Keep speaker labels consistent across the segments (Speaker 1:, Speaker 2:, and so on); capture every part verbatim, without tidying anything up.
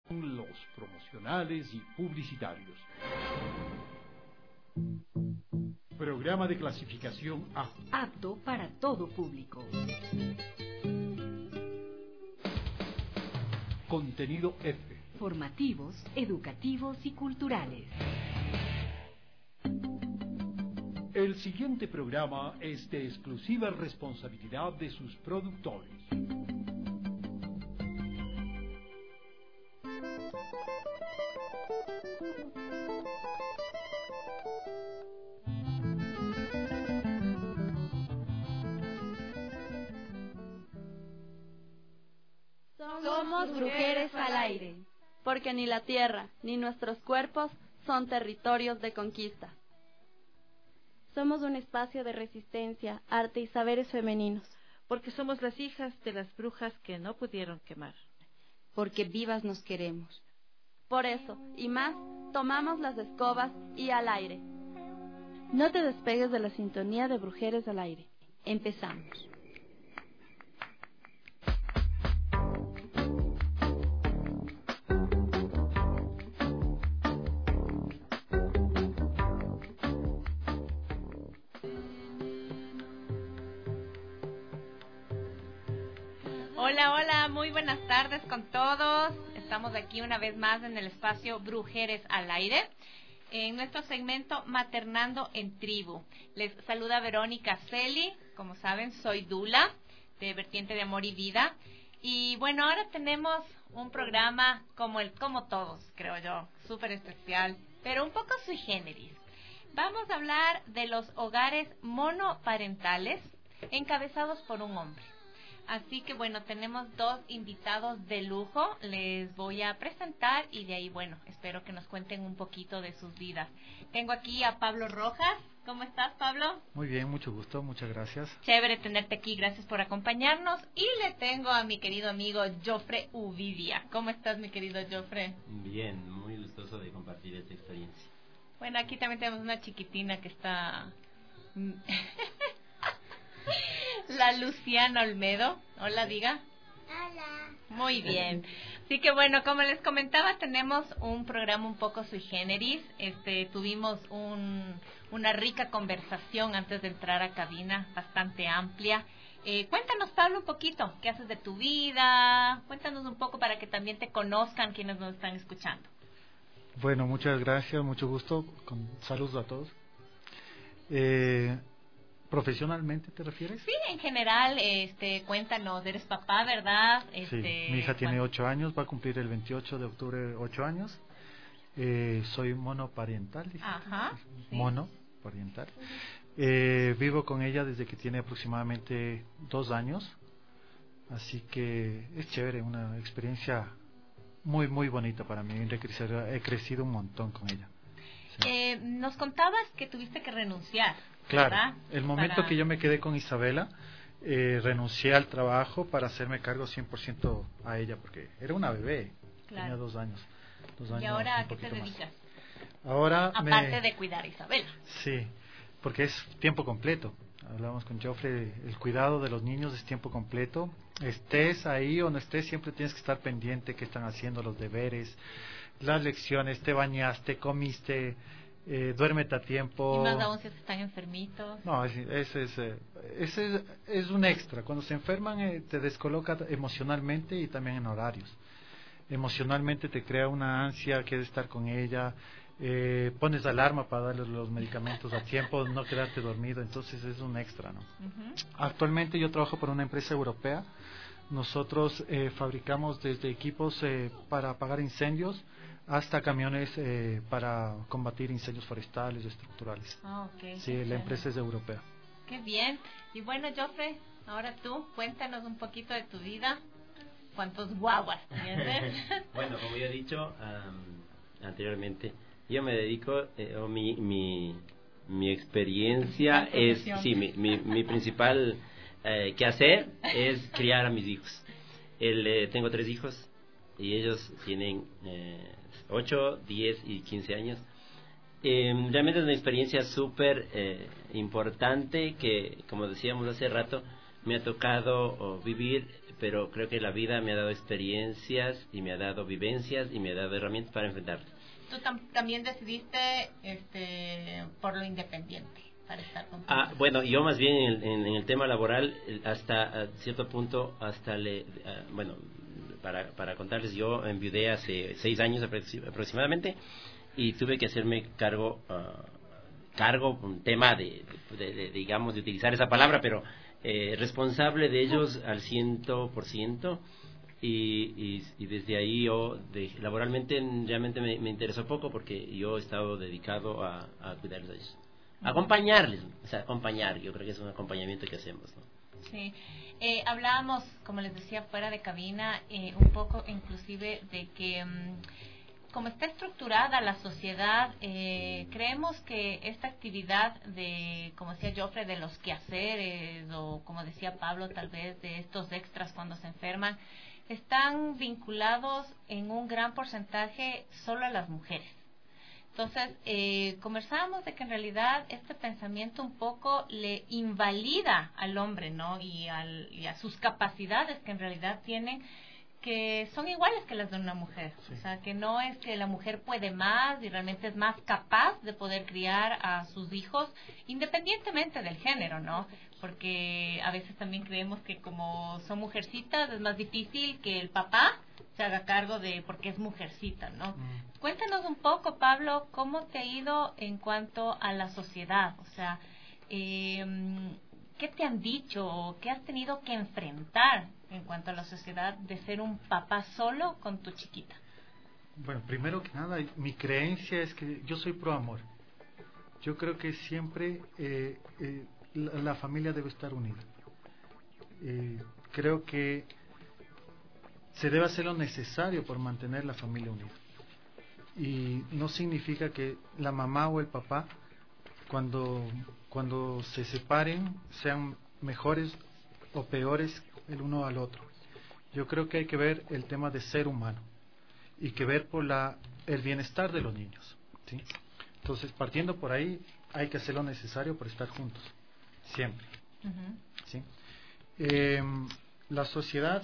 Speaker 1: Los promocionales y publicitarios. Programa de clasificación A.
Speaker 2: Apto para todo público.
Speaker 1: Contenido F.
Speaker 2: Formativos, educativos y culturales.
Speaker 1: El siguiente programa es de exclusiva responsabilidad de sus productores.
Speaker 3: Somos Brujeres al Aire, porque ni la tierra ni nuestros cuerpos son territorios de conquista. Somos un espacio de resistencia, arte y saberes femeninos.
Speaker 4: Porque somos las hijas de las brujas que no pudieron quemar.
Speaker 5: Porque vivas nos queremos.
Speaker 3: Por eso, y más, tomamos las escobas y al aire. No te despegues de la sintonía de Brujeres al Aire.
Speaker 5: Empezamos.
Speaker 6: Hola, hola, muy buenas tardes con todos. Estamos aquí una vez más en el espacio Brujeres al Aire, en nuestro segmento Maternando en Tribu. Les saluda Verónica Celi, como saben, soy Dula, de Vertiente de Amor y Vida. Y bueno, ahora tenemos un programa como el como todos, creo yo, súper especial, pero un poco sui generis. Vamos a hablar de los hogares monoparentales encabezados por un hombre. Así que bueno, tenemos dos invitados de lujo, les voy a presentar y de ahí, bueno, espero que nos cuenten un poquito de sus vidas. Tengo aquí a Pablo Rojas. ¿Cómo estás, Pablo?
Speaker 7: Muy bien, mucho gusto, muchas gracias.
Speaker 6: Chévere tenerte aquí, gracias por acompañarnos. Y le tengo a mi querido amigo Jofre Uvidia. ¿Cómo estás, mi querido Jofre?
Speaker 8: Bien, muy gustoso de compartir esta experiencia.
Speaker 6: Bueno, aquí también tenemos una chiquitina que está... La Luciana Olmedo. Hola, diga.
Speaker 9: Hola.
Speaker 6: Muy bien. Así que bueno, como les comentaba, tenemos un programa un poco sui generis. Este, tuvimos un, una rica conversación antes de entrar a cabina, bastante amplia. Eh, cuéntanos, Pablo, un poquito. ¿Qué haces de tu vida? Cuéntanos un poco para que también te conozcan quienes nos están escuchando.
Speaker 7: Bueno, muchas gracias, mucho gusto. Con saludos a todos. Eh... ¿Profesionalmente te refieres?
Speaker 6: Sí, en general, este, cuéntanos, eres papá, ¿verdad? Este,
Speaker 7: sí, mi hija tiene ocho años, va a cumplir el veintiocho de octubre ocho años. Eh, soy monoparental.
Speaker 6: Ajá. Sí.
Speaker 7: Monoparental. Eh, vivo con ella desde que tiene aproximadamente dos años, así que es chévere, una experiencia muy, muy bonita para mí. He crecido, he crecido un montón con ella. Sí.
Speaker 6: Eh, nos contabas que tuviste que renunciar.
Speaker 7: Claro,
Speaker 6: ¿verdad?
Speaker 7: el momento para... que yo me quedé con Isabela, eh, renuncié al trabajo para hacerme cargo cien por ciento a ella, porque era una bebé, claro. Tenía dos años. Dos años
Speaker 6: ¿Y ahora a qué te dedicas?
Speaker 7: Más. Ahora
Speaker 6: Aparte
Speaker 7: me...
Speaker 6: de cuidar a Isabela.
Speaker 7: Sí, porque es tiempo completo. Hablamos con Jofre, el cuidado de los niños es tiempo completo. Estés ahí o no estés, siempre tienes que estar pendiente qué están haciendo, los deberes, las lecciones, te bañaste, comiste... Eh, duérmete a tiempo.
Speaker 6: Y más aún si están enfermitos.
Speaker 7: No, ese es, es, es, es, es un extra. Cuando se enferman eh, te descoloca emocionalmente y también en horarios. Emocionalmente te crea una ansia, quieres estar con ella, eh, pones alarma para darle los medicamentos a tiempo, no quedarte dormido, entonces es un extra, ¿no? Uh-huh. Actualmente yo trabajo por una empresa europea. Nosotros eh, fabricamos desde equipos eh, para apagar incendios hasta camiones eh, para combatir incendios forestales o estructurales.
Speaker 6: Ah, okay.
Speaker 7: Sí, la empresa es europea.
Speaker 6: Qué bien. Y bueno, Jofre, ahora tú, cuéntanos un poquito de tu vida. ¿Cuántos guaguas tienes?
Speaker 8: Bueno, como ya he dicho um, anteriormente, yo me dedico, eh, o mi, mi, mi experiencia es, sí, mi, mi, mi principal eh, quehacer es criar a mis hijos. El, eh, tengo tres hijos y ellos tienen... Eh, ocho, diez y quince años. Eh, realmente es una experiencia súper eh, importante que, como decíamos hace rato, me ha tocado oh, vivir pero creo que la vida me ha dado experiencias y me ha dado vivencias y me ha dado herramientas para enfrentarlas.
Speaker 6: Tú tam también decidiste este, por lo independiente, para estar con
Speaker 8: Ah, bueno, yo más bien en el, en, en el tema laboral, hasta uh, cierto punto, hasta le, uh, bueno, para, para contarles, yo enviudé hace seis años aproximadamente y tuve que hacerme cargo, uh, cargo, un tema de, de, de, digamos, de utilizar esa palabra, pero eh, responsable de ellos al ciento por ciento. Y, y, y desde ahí yo de, laboralmente realmente me, me interesó poco porque yo he estado dedicado a, a cuidarlos a ellos, acompañarles, o sea, acompañar, yo creo que es un acompañamiento que hacemos, ¿no?
Speaker 6: Sí, eh, hablábamos, como les decía, fuera de cabina, eh, un poco inclusive de que um, como está estructurada la sociedad, eh, creemos que esta actividad de, como decía Joffre, de los quehaceres o como decía Pablo, tal vez de estos extras cuando se enferman, están vinculados en un gran porcentaje solo a las mujeres. Entonces, eh, conversábamos de que en realidad este pensamiento un poco le invalida al hombre, ¿no? Y, al, y a sus capacidades que en realidad tienen, que son iguales que las de una mujer. Sí. O sea, que no es que la mujer puede más y realmente es más capaz de poder criar a sus hijos independientemente del género, ¿no? Porque a veces también creemos que como son mujercitas es más difícil que el papá se haga cargo de porque es mujercita, ¿no? Mm. Cuéntanos un poco, Pablo, cómo te ha ido en cuanto a la sociedad, o sea, eh, ¿qué te han dicho o qué has tenido que enfrentar en cuanto a la sociedad de ser un papá solo con tu chiquita?
Speaker 7: Bueno, primero que nada, mi creencia es que yo soy pro amor. Yo creo que siempre eh, eh, la, la familia debe estar unida. Eh, creo que se debe hacer lo necesario por mantener la familia unida. Y no significa que la mamá o el papá, cuando, cuando se separen, sean mejores o peores el uno al otro. Yo creo que hay que ver el tema de ser humano y que ver por la, el bienestar de los niños, ¿sí? Entonces, partiendo por ahí, hay que hacer lo necesario por estar juntos, siempre. Uh-huh. ¿Sí? Eh, la sociedad...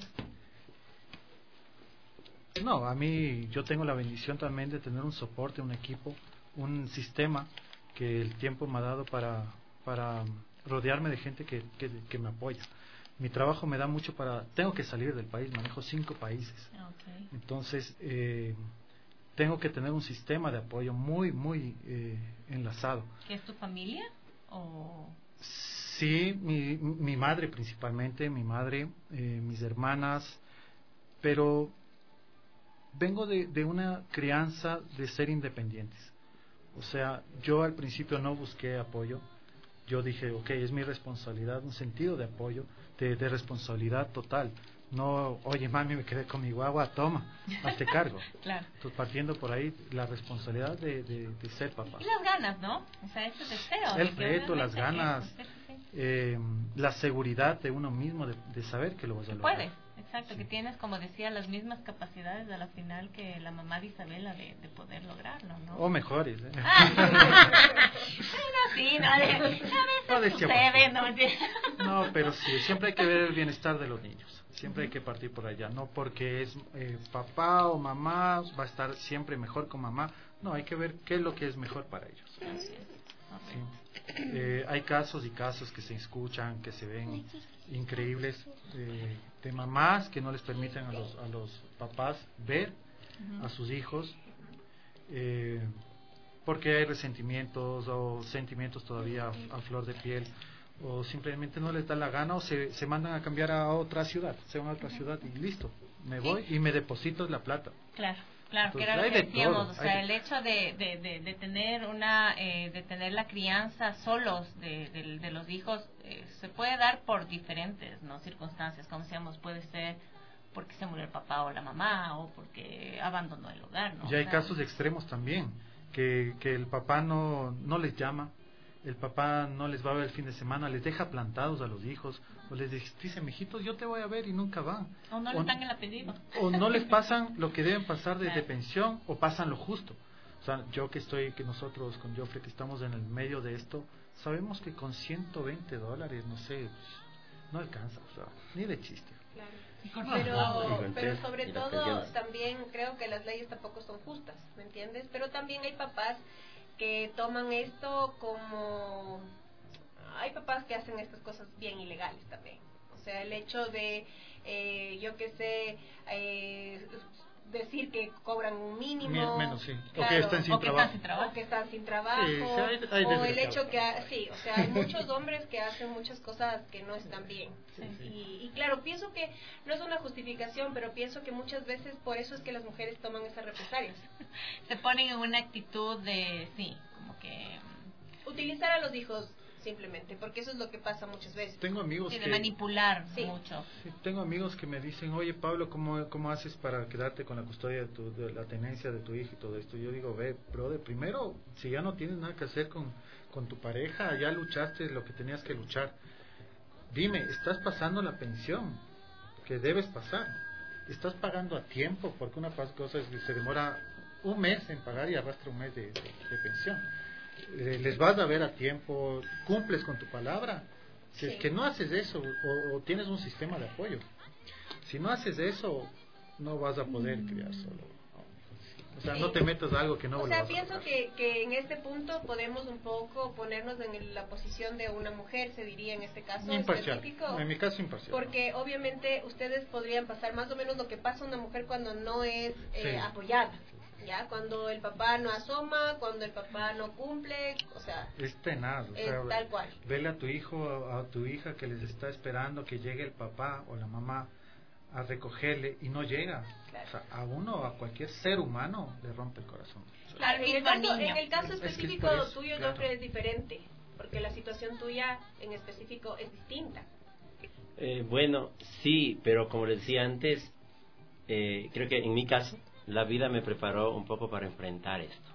Speaker 7: No, a mí yo tengo la bendición también de tener un soporte, un equipo, un sistema que el tiempo me ha dado para, para rodearme de gente que, que, que me apoya. Mi trabajo me da mucho para... Tengo que salir del país, manejo cinco países. Okay. Entonces, eh, tengo que tener un sistema de apoyo muy, muy eh, enlazado.
Speaker 6: ¿Qué es tu familia? ¿O...?
Speaker 7: Sí, mi, mi madre principalmente, mi madre, eh, mis hermanas, pero vengo de, de una crianza de ser independientes. O sea, yo al principio no busqué apoyo. Yo dije, ok, es mi responsabilidad, un sentido de apoyo, de, de responsabilidad total. No, oye, mami, me quedé con mi guagua, toma, hazte cargo.
Speaker 6: Claro.
Speaker 7: Entonces, partiendo por ahí, la responsabilidad de, de, de ser papá.
Speaker 6: Y las ganas, ¿no? O sea, ese deseo.
Speaker 7: El reto, las ganas,
Speaker 6: sí, sí.
Speaker 7: Eh, la seguridad de uno mismo, de, de saber que lo vas a lograr.
Speaker 6: Puedes, exacto, sí. Que tienes, como decía, las mismas capacidades a la final que la mamá de Isabela de, de poder lograrlo, ¿no?
Speaker 7: O mejores, ¿eh?
Speaker 6: Ah, no, sí, no, a veces
Speaker 7: no
Speaker 6: sucede, ¿no?
Speaker 7: No, pero sí, siempre hay que ver el bienestar de los niños. Siempre hay que partir por allá, no porque es eh, papá o mamá va a estar siempre mejor con mamá, no, hay que ver qué es lo que es mejor para ellos.
Speaker 6: Así es.
Speaker 7: Sí. Eh, hay casos y casos que se escuchan, que se ven increíbles, eh, de mamás que no les permiten a los, a los papás ver uh-huh. a sus hijos, eh, porque hay resentimientos o sentimientos todavía a, a flor de piel, o simplemente no les da la gana o se, se mandan a cambiar a otra ciudad, se van a otra ciudad y listo, me voy sí. y me deposito la plata.
Speaker 6: Claro, claro, entonces, que era lo que decíamos, todo, o sea, el hecho de, de, de, de tener una, eh, de tener la crianza solos de, de, de los hijos, eh, se puede dar por diferentes, ¿no? Circunstancias, como decíamos, puede ser porque se murió el papá o la mamá o porque abandonó el hogar, ¿no?
Speaker 7: Y hay o sea, casos extremos también, que, que el papá no, no les llama, el papá no les va a ver el fin de semana, les deja plantados a los hijos, o les dice, mijitos, yo te voy a ver y nunca van.
Speaker 6: O no les dan el apellido.
Speaker 7: O no les pasan lo que deben pasar desde claro. pensión, o pasan lo justo. O sea, yo que estoy, que nosotros con Joffre, que estamos en el medio de esto, sabemos que con ciento veinte dólares, no sé, no alcanza, o sea, ni de chiste.
Speaker 6: Claro.
Speaker 3: Pero, pero sobre todo también creo que las leyes tampoco son justas, ¿me entiendes? Pero también hay papás que toman esto como... Hay papás que hacen estas cosas bien ilegales también. O sea, el hecho de, eh, yo qué sé, eh, decir que cobran un mínimo,
Speaker 7: menos, sí.
Speaker 3: Claro,
Speaker 7: o que están sin
Speaker 6: o que
Speaker 7: trabajo,
Speaker 6: están sin trabajo.
Speaker 3: o que están sin trabajo,
Speaker 7: sí, sí, hay, hay
Speaker 3: o el hecho que, ha, sí, o sea, hay muchos hombres que hacen muchas cosas que no están bien.
Speaker 6: Sí, sí.
Speaker 3: Y, y claro, pienso que no es una justificación, pero pienso que muchas veces por eso es que las mujeres toman esas represalias.
Speaker 6: Se ponen en una actitud de, sí, como que...
Speaker 3: Utilizar a los hijos simplemente, porque eso es lo que pasa muchas veces.
Speaker 7: Tengo amigos
Speaker 6: Sí, de
Speaker 7: que,
Speaker 6: manipular
Speaker 3: Sí.
Speaker 6: mucho.
Speaker 7: sí, tengo amigos que me dicen, oye Pablo, ¿cómo, cómo haces para quedarte con la custodia de, tu, de la tenencia de tu hijo y todo esto? Yo digo, ve, brother, primero, si ya no tienes nada que hacer con, con tu pareja, ya luchaste lo que tenías que luchar. Dime, ¿estás pasando la pensión que debes pasar? ¿Estás pagando a tiempo? Porque una cosa es que se demora un mes en pagar y arrastra un mes de, de, de pensión. Les vas a ver a tiempo, cumples con tu palabra. Si es
Speaker 3: Sí.
Speaker 7: que no haces eso, o, o tienes un sistema de apoyo, si no haces eso, no vas a poder criar solo. O sea,
Speaker 3: Sí.
Speaker 7: no te metas a algo que no
Speaker 3: O
Speaker 7: lo
Speaker 3: sea,
Speaker 7: vas a
Speaker 3: pienso
Speaker 7: lograr.
Speaker 3: que, que en este punto podemos un poco ponernos en el- la posición de una mujer, se diría en este caso
Speaker 7: Imparcial,
Speaker 3: específico.
Speaker 7: en mi caso imparcial.
Speaker 3: Porque obviamente ustedes podrían pasar más o menos lo que pasa a una mujer cuando no es eh,
Speaker 7: Sí.
Speaker 3: apoyada. ¿Ya? Cuando el papá no asoma, cuando el papá no cumple, o sea,
Speaker 7: Es tenaz, o
Speaker 3: es
Speaker 7: sea,
Speaker 3: tal cual.
Speaker 7: vele a tu hijo, a tu hija que les está esperando que llegue el papá o la mamá a recogerle y no llega.
Speaker 3: Claro.
Speaker 7: O sea, a uno, a cualquier ser humano le rompe el corazón. O sea,
Speaker 3: Claro, en el
Speaker 6: mismo
Speaker 3: caso,
Speaker 6: niño.
Speaker 3: en el caso
Speaker 7: Es que es
Speaker 3: específico
Speaker 7: por eso,
Speaker 3: tuyo,
Speaker 7: claro.
Speaker 3: yo creo que es diferente, porque la situación tuya en específico es distinta.
Speaker 8: Eh, bueno, sí, pero como les decía antes, eh, creo que en mi caso, la vida me preparó un poco para enfrentar esto.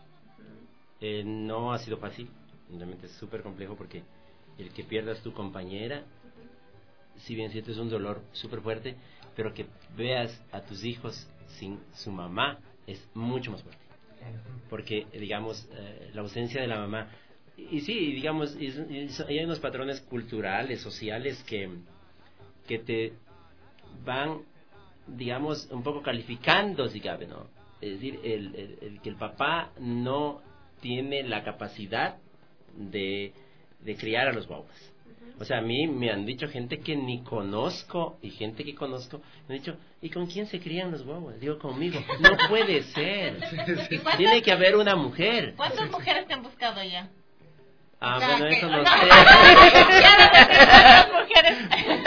Speaker 8: Eh, no ha sido fácil, realmente es súper complejo porque el que pierdas tu compañera, si bien cierto es un dolor súper fuerte, pero que veas a tus hijos sin su mamá es mucho más fuerte. Porque, digamos, eh, la ausencia de la mamá, y, y sí, digamos, y, y hay unos patrones culturales, sociales que, que te van, digamos, un poco calificando, si cabe, ¿no? Es decir, el, el, el que el papá no tiene la capacidad de, de criar a los guaguas. O sea, a mí me han dicho gente que ni conozco y gente que conozco, me han dicho, ¿y con quién se crían los guaguas? Digo, conmigo. No puede ser. Tiene que haber una mujer.
Speaker 6: ¿Cuántas mujeres te han buscado ya?
Speaker 8: Ah,
Speaker 6: O sea,
Speaker 8: bueno,
Speaker 6: que-
Speaker 8: eso
Speaker 6: no,
Speaker 8: no
Speaker 6: no,
Speaker 8: sé.
Speaker 6: ya no sé cuántas mujeres.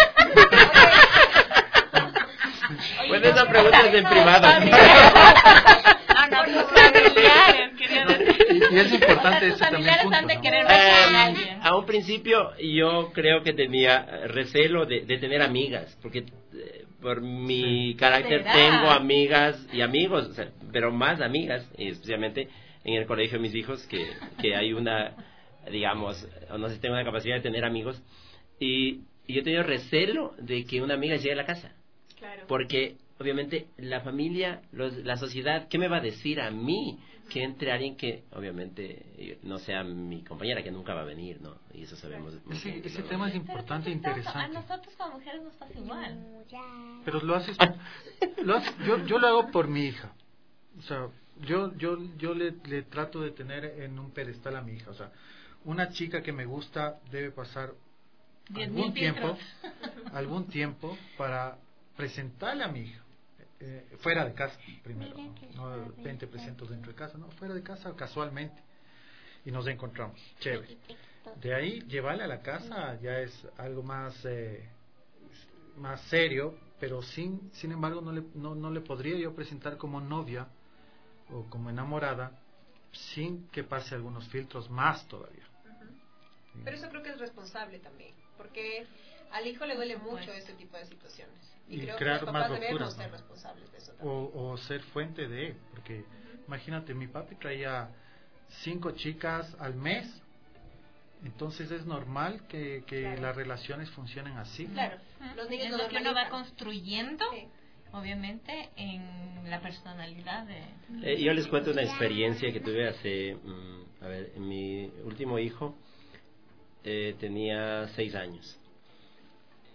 Speaker 8: Bueno, esa pregunta es en privado.
Speaker 6: Ah, no, tus familiares, quería decir.
Speaker 7: Y, y es importante
Speaker 6: Tus
Speaker 7: ese también
Speaker 6: familiares
Speaker 7: punto,
Speaker 6: han de
Speaker 7: ¿no?
Speaker 6: querer ver a
Speaker 8: Eh,
Speaker 6: alguien.
Speaker 8: a un principio yo creo que tenía recelo de, de tener amigas, porque eh, por mi carácter
Speaker 6: ¿Será?
Speaker 8: tengo amigas y amigos, o sea, pero más amigas, y especialmente en el colegio de mis hijos, que, que hay una, digamos, no sé si tengo la capacidad de tener amigos, y, y yo he tenido recelo de que una amiga llegue a la casa.
Speaker 3: Claro.
Speaker 8: Porque obviamente la familia, los, la sociedad, ¿qué me va a decir a mí? Que entre alguien que obviamente no sea mi compañera, que nunca va a venir, ¿no? Y eso sabemos. muy
Speaker 7: Ese,
Speaker 8: bien que
Speaker 7: ese
Speaker 8: no.
Speaker 7: tema es
Speaker 6: Pero
Speaker 7: importante e
Speaker 6: qué chistoso, A
Speaker 7: interesante.
Speaker 6: nosotros como mujeres nos pasa igual.
Speaker 7: Pero lo haces, lo haces- yo, yo lo hago por mi hija. O sea, yo yo yo le, le trato de tener en un pedestal a mi hija. O sea, una chica que me gusta debe pasar
Speaker 6: Diez
Speaker 7: algún
Speaker 6: mil
Speaker 7: tiempo,
Speaker 6: filtros.
Speaker 7: algún tiempo para presentarle a mi hija. Eh, fuera de casa primero, no, no vente presento dentro de casa, no, fuera de casa casualmente y nos encontramos, chévere. De ahí llevarle a la casa ya es algo más eh, más serio, pero sin sin embargo no le no, no le podría yo presentar como novia o como enamorada sin que pase algunos filtros más todavía.
Speaker 3: Pero eso creo que es responsable también, porque al hijo le duele mucho ese tipo de situaciones. Y,
Speaker 7: Y
Speaker 3: creo
Speaker 7: crear
Speaker 3: que los
Speaker 7: más
Speaker 3: papás debemos
Speaker 7: rupturas,
Speaker 3: ser
Speaker 7: ¿no?
Speaker 3: responsables de eso también.
Speaker 7: O, o ser fuente de, porque imagínate, mi papi traía cinco chicas al mes, entonces es normal que, que
Speaker 3: Claro.
Speaker 7: las relaciones funcionen así.
Speaker 3: Claro, los niños
Speaker 6: Es
Speaker 3: lo
Speaker 6: lo que uno va
Speaker 3: normalizan.
Speaker 6: construyendo,
Speaker 3: Sí.
Speaker 6: obviamente, en la personalidad de...
Speaker 8: Eh, yo les cuento una experiencia que tuve hace, mm, a ver, mi último hijo eh, tenía seis años.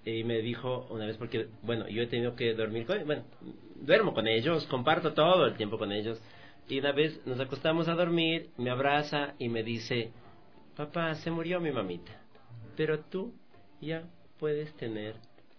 Speaker 8: y me dijo una vez, porque, bueno, yo he tenido que dormir con, bueno, duermo con ellos, comparto todo el tiempo con ellos, y una vez nos acostamos a dormir, me abraza y me dice, papá, se murió mi mamita, pero tú ya puedes tener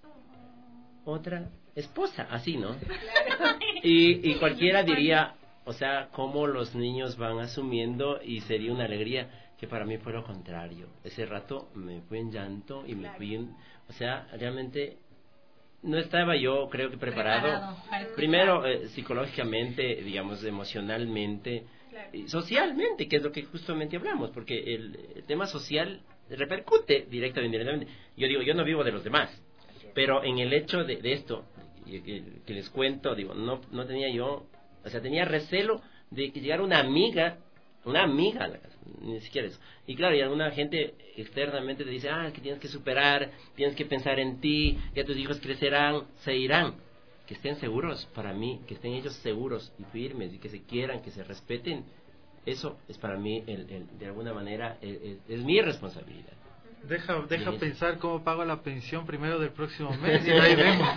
Speaker 8: otra esposa, así, ¿no? Y, y cualquiera diría, o sea, cómo los niños van asumiendo, y sería una alegría, que para mí fue lo contrario. Ese rato me fui en llanto y me fui en, o sea, realmente no estaba yo, creo que preparado, preparado primero eh, psicológicamente, digamos, emocionalmente, claro. Y socialmente, que es lo que justamente hablamos, porque el, el tema social repercute directamente o indirectamente. Yo digo, yo no vivo de los demás, pero en el hecho de, de esto, que, que les cuento, digo, no, no tenía yo, o sea, tenía recelo de que llegara una amiga, una amiga a la casa, ni siquiera eso. Y claro, y alguna gente externamente te dice, ah, es que tienes que superar, tienes que pensar en ti, ya tus hijos crecerán, se irán. Que estén seguros, para mí, que estén ellos seguros y firmes, y que se quieran, que se respeten, eso es para mí, el, el, de alguna manera, el, el, es mi responsabilidad.
Speaker 7: Deja, deja pensar cómo pago la pensión primero del próximo mes y ahí vemos.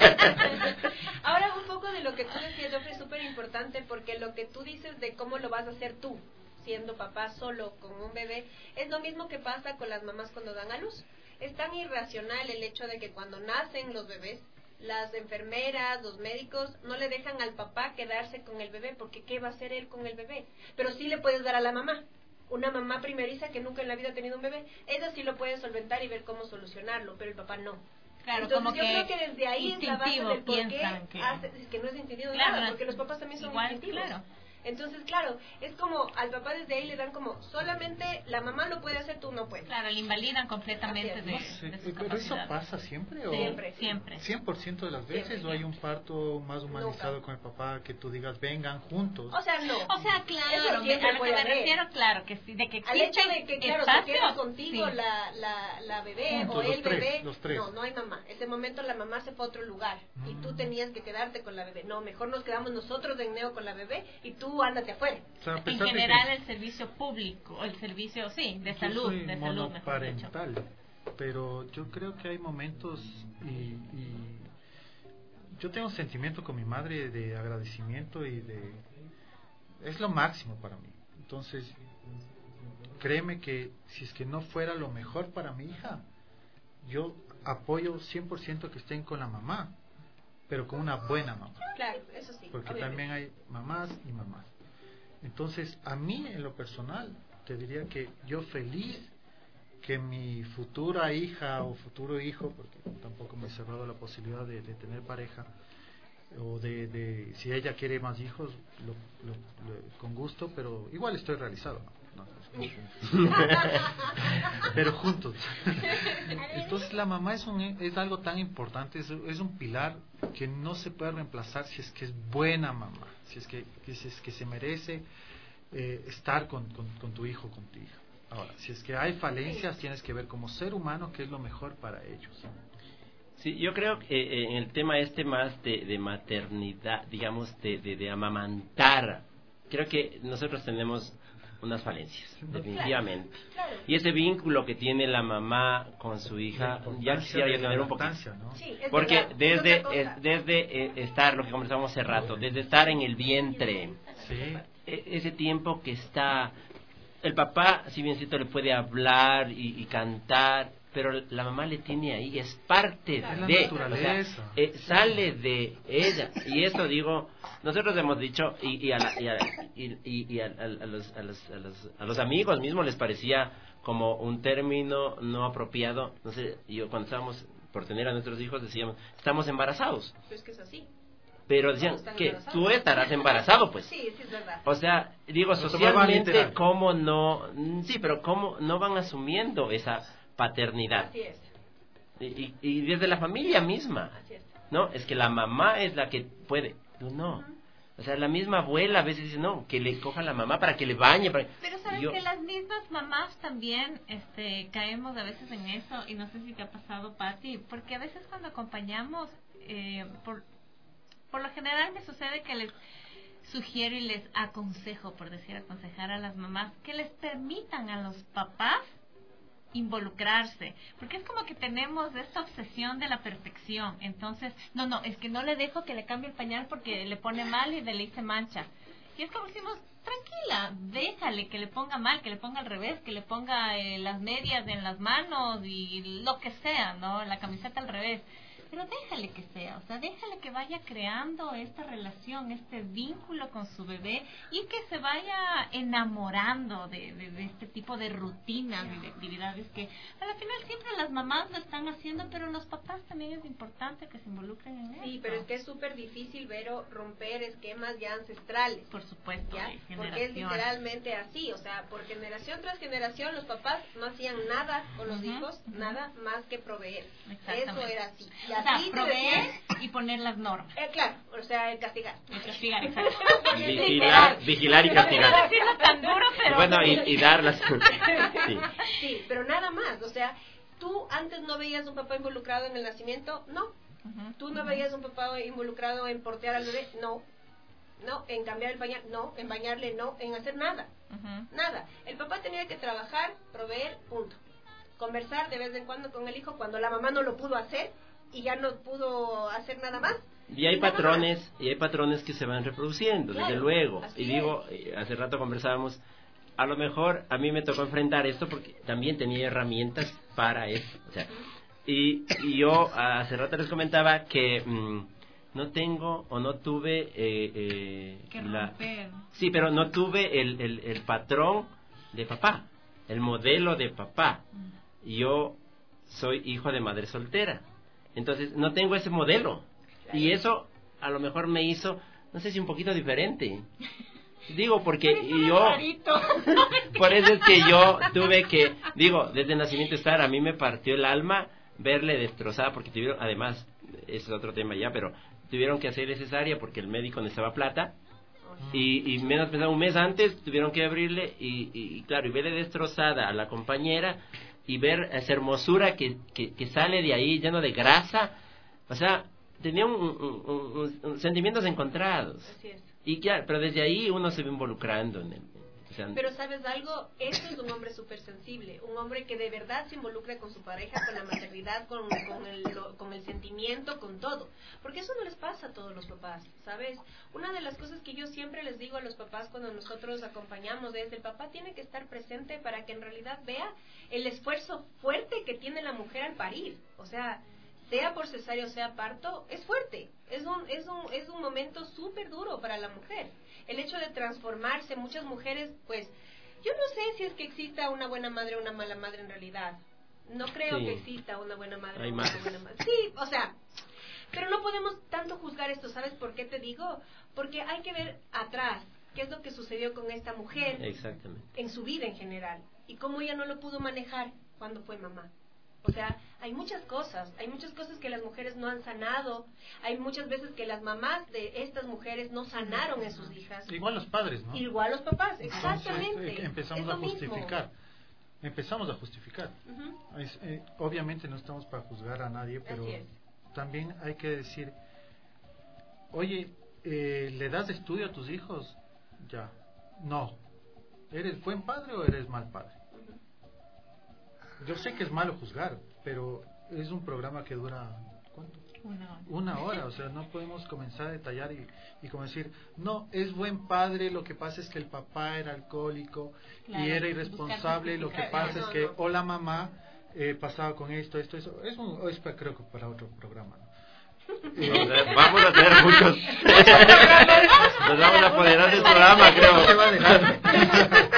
Speaker 9: Ahora un poco de lo que tú decías, Jofre, es súper importante, porque lo que tú dices de cómo lo vas a hacer tú, siendo papá solo con un bebé, es lo mismo que pasa con las mamás cuando dan a luz. Es tan irracional el hecho de que cuando nacen los bebés, las enfermeras, los médicos, no le dejan al papá quedarse con el bebé, porque ¿qué va a hacer él con el bebé? Pero sí le puedes dar a la mamá. Una mamá primeriza que nunca en la vida ha tenido un bebé, ella sí lo puede solventar y ver cómo solucionarlo, pero el papá no.
Speaker 6: Claro,
Speaker 9: entonces
Speaker 6: como
Speaker 9: yo
Speaker 6: que
Speaker 9: creo que desde ahí es la base del por qué
Speaker 6: que...
Speaker 9: hace, que no es instintivo
Speaker 6: claro,
Speaker 9: nada, porque los papás también son
Speaker 6: igual,
Speaker 9: instintivos.
Speaker 6: Claro.
Speaker 9: Entonces, claro, es como al papá desde ahí le dan como, solamente la mamá lo puede hacer, tú no puedes.
Speaker 6: Claro, le invalidan completamente de,
Speaker 7: no sé,
Speaker 6: de su
Speaker 7: ¿pero eso pasa siempre? ¿O
Speaker 6: siempre, siempre.
Speaker 7: ¿cien por ciento de las veces siempre, o hay un parto más humanizado nunca. Con el papá que tú digas, vengan juntos?
Speaker 9: O sea, no.
Speaker 6: O sea, claro, me, a lo que me refiero, claro, que sí, de que
Speaker 9: al hecho de que, claro,
Speaker 6: espacio,
Speaker 9: se queda contigo
Speaker 6: sí.
Speaker 9: la, la, la bebé
Speaker 7: juntos,
Speaker 9: o el
Speaker 7: tres,
Speaker 9: bebé,
Speaker 7: los tres.
Speaker 9: no, no hay mamá. Ese momento la mamá se fue a otro lugar mm. y tú tenías que quedarte con la bebé. No, mejor nos quedamos nosotros en Neo con la bebé y tú ándate afuera.
Speaker 7: O sea,
Speaker 6: en general que el servicio público, el servicio, sí, de salud,
Speaker 7: soy
Speaker 6: de salud, mejor dicho.
Speaker 7: Pero yo creo que hay momentos y, y yo tengo un sentimiento con mi madre de agradecimiento y de es lo máximo para mí. Entonces, créeme que si es que no fuera lo mejor para mi hija, yo apoyo cien por ciento que estén con la mamá, pero con una buena mamá.
Speaker 9: Claro, eso sí.
Speaker 7: Porque
Speaker 9: obviamente.
Speaker 7: también hay mamás y mamás. Entonces, a mí en lo personal, te diría que yo feliz que mi futura hija o futuro hijo, porque tampoco me he cerrado la posibilidad de, de tener pareja, o de, de si ella quiere más hijos, lo, lo, lo, con gusto, pero igual estoy realizado, ¿no? No, pero juntos. Entonces la mamá es, un, es algo tan importante, es, es un pilar que no se puede reemplazar si es que es buena mamá, si es que, si es que se merece eh, estar con, con, con tu hijo, con tu hija. Ahora, si es que hay falencias, tienes que ver como ser humano qué es lo mejor para ellos.
Speaker 8: Sí, yo creo que eh, en el tema este más de, de maternidad, digamos, de, de, de amamantar, creo que nosotros tenemos unas falencias, definitivamente. Claro, claro. Y ese vínculo que tiene la mamá con su hija, ya quisiera yo tener un poquito.
Speaker 7: ¿No?
Speaker 9: Sí,
Speaker 8: porque
Speaker 9: verdad,
Speaker 8: desde es, desde eh, estar, lo que conversábamos hace rato, desde estar en el vientre,
Speaker 7: sí.
Speaker 8: e, ese tiempo que está, el papá, si bien cierto, le puede hablar y, y cantar, pero la mamá le tiene ahí, es parte
Speaker 7: claro,
Speaker 8: de,
Speaker 7: es la naturaleza.
Speaker 8: O sea, eh, sale de ella, y eso digo, nosotros hemos dicho, y, y, a, la, y, a, y, y a, a, los, a, los, a, los, a los amigos mismos les parecía como un término no apropiado, no sé, yo cuando estábamos por tener a nuestros hijos decíamos, estamos embarazados.
Speaker 9: Pues que es así.
Speaker 8: Pero decían que tú estarás embarazado, pues.
Speaker 9: Sí, sí es verdad.
Speaker 8: O sea, digo, socialmente, ¿cómo no? Sí, pero ¿cómo no van asumiendo esa paternidad?
Speaker 9: Así es.
Speaker 8: Y, y, y desde la familia misma.
Speaker 9: Así es.
Speaker 8: No, es que la mamá es la que puede. Tú no. O sea, la misma abuela a veces dice, no, que le coja a la mamá para que le bañe. Para...
Speaker 6: Pero sabes
Speaker 8: yo...
Speaker 6: que las mismas mamás también este, caemos a veces en eso, y no sé si te ha pasado, Pati, porque a veces cuando acompañamos, eh, por, por lo general me sucede que les sugiero y les aconsejo, por decir aconsejar a las mamás, que les permitan a los papás involucrarse, porque es como que tenemos esta obsesión de la perfección. Entonces, no, no, es que no le dejo que le cambie el pañal porque le pone mal y le hice mancha. Y es como decimos, tranquila, déjale que le ponga mal, que le ponga al revés, que le ponga eh, las medias en las manos y lo que sea, ¿no? La camiseta al revés. Pero déjale que sea, o sea, déjale que vaya creando esta relación, este vínculo con su bebé y que se vaya enamorando de, de, de este tipo de rutinas y de actividades que a la final siempre las mamás lo están haciendo, pero los papás también es importante que se involucren en eso.
Speaker 9: Sí, pero es que es súper difícil, Vero, romper esquemas ya ancestrales.
Speaker 6: Por supuesto,
Speaker 9: ¿ya? Porque es literalmente así, o sea, por generación tras generación los papás no hacían nada con los uh-huh, hijos, uh-huh. nada más que proveer. Eso era así. Y
Speaker 6: o sea, proveer y poner las normas.
Speaker 9: Eh, claro, o sea, el castigar.
Speaker 6: El castigar, exacto.
Speaker 8: Vigilar, vigilar y castigar.
Speaker 6: No decirlo tan duro, pero...
Speaker 8: Bueno, y, y darlas.
Speaker 9: Sí. Sí, pero nada más, o sea, tú antes no veías un papá involucrado en el nacimiento, no. Uh-huh, tú no uh-huh. veías un papá involucrado en portear al bebé, no. No, en cambiar el pañal, no, en bañarle, no, en hacer nada. Uh-huh. Nada. El papá tenía que trabajar, proveer, punto. Conversar de vez en cuando con el hijo cuando la mamá no lo pudo hacer y ya no pudo hacer nada más.
Speaker 8: Y hay patrones, más. y hay patrones que se van reproduciendo, claro, desde luego. Y digo,
Speaker 9: es.
Speaker 8: hace rato conversábamos, a lo mejor a mí me tocó enfrentar esto porque también tenía herramientas para eso. O sea, y, y yo hace rato les comentaba que mmm, no tengo o no tuve eh, eh,
Speaker 6: que
Speaker 8: la,
Speaker 6: romper.
Speaker 8: Sí, pero no tuve el, el, el patrón de papá, el modelo de papá. Yo soy hijo de madre soltera. Entonces, no tengo ese modelo. Y eso, a lo mejor me hizo, no sé si un poquito diferente. Digo, porque yo... Por eso es que yo tuve que... Digo, desde el nacimiento estar, a mí me partió el alma verle destrozada, porque tuvieron, además, ese es otro tema ya, pero tuvieron que hacer cesárea porque el médico necesitaba plata. Y, y menos pensado, un mes antes tuvieron que abrirle y, y, y claro, y verle destrozada a la compañera... y ver esa hermosura que, que, que sale de ahí lleno de grasa, o sea, tenía un, un, un, un sentimientos encontrados.
Speaker 9: Así es.
Speaker 8: Y claro, pero desde ahí uno se va involucrando en el, o sea,
Speaker 9: pero ¿sabes algo? Eso es un hombre súper sensible, un hombre que de verdad se involucra con su pareja, con la maternidad, con, con, el, con el sentimiento, con todo, porque eso no les pasa a todos los papás, ¿sabes? Una de las cosas que yo siempre les digo a los papás cuando nosotros acompañamos es, el papá tiene que estar presente para que en realidad vea el esfuerzo fuerte que tiene la mujer al parir, o sea, sea por cesárea o sea parto, es fuerte, es un, es un, es un momento súper duro para la mujer. El hecho de transformarse, muchas mujeres, pues, yo no sé si es que exista una buena madre o una mala madre en realidad. No creo
Speaker 8: sí.
Speaker 9: que exista una buena madre
Speaker 8: Hay
Speaker 9: o
Speaker 8: más.
Speaker 9: una buena madre. Sí, o sea, pero no podemos tanto juzgar esto, ¿sabes por qué te digo? Porque hay que ver atrás qué es lo que sucedió con esta mujer.
Speaker 8: Exactamente.
Speaker 9: En su vida en general, y cómo ella no lo pudo manejar cuando fue mamá. O sea, hay muchas cosas, hay muchas cosas que las mujeres no han sanado, hay muchas veces que las mamás de estas mujeres no sanaron en sus hijas.
Speaker 7: Igual los padres, ¿no?
Speaker 9: Igual los papás, exactamente.
Speaker 7: Entonces, eh, empezamos a justificar, mismo. empezamos a justificar. Uh-huh. es, eh, obviamente no estamos para juzgar a nadie, pero también hay que decir, oye, eh, ¿le das estudio a tus hijos? Ya, no. ¿Eres buen padre o eres mal padre? Yo sé que es malo juzgar, pero es un programa que dura, ¿cuánto?
Speaker 6: Una hora.
Speaker 7: Una hora, o sea, no podemos comenzar a detallar y, y como decir, no, es buen padre, lo que pasa es que el papá era alcohólico claro, y era irresponsable, lo que pasa no, es que, no. o la mamá eh, pasaba con esto, esto, eso, es un, es creo que para otro programa, ¿no?
Speaker 8: Eh, vamos a tener muchos. Nos vamos a apoderar del programa, creo.
Speaker 7: Se va adelante.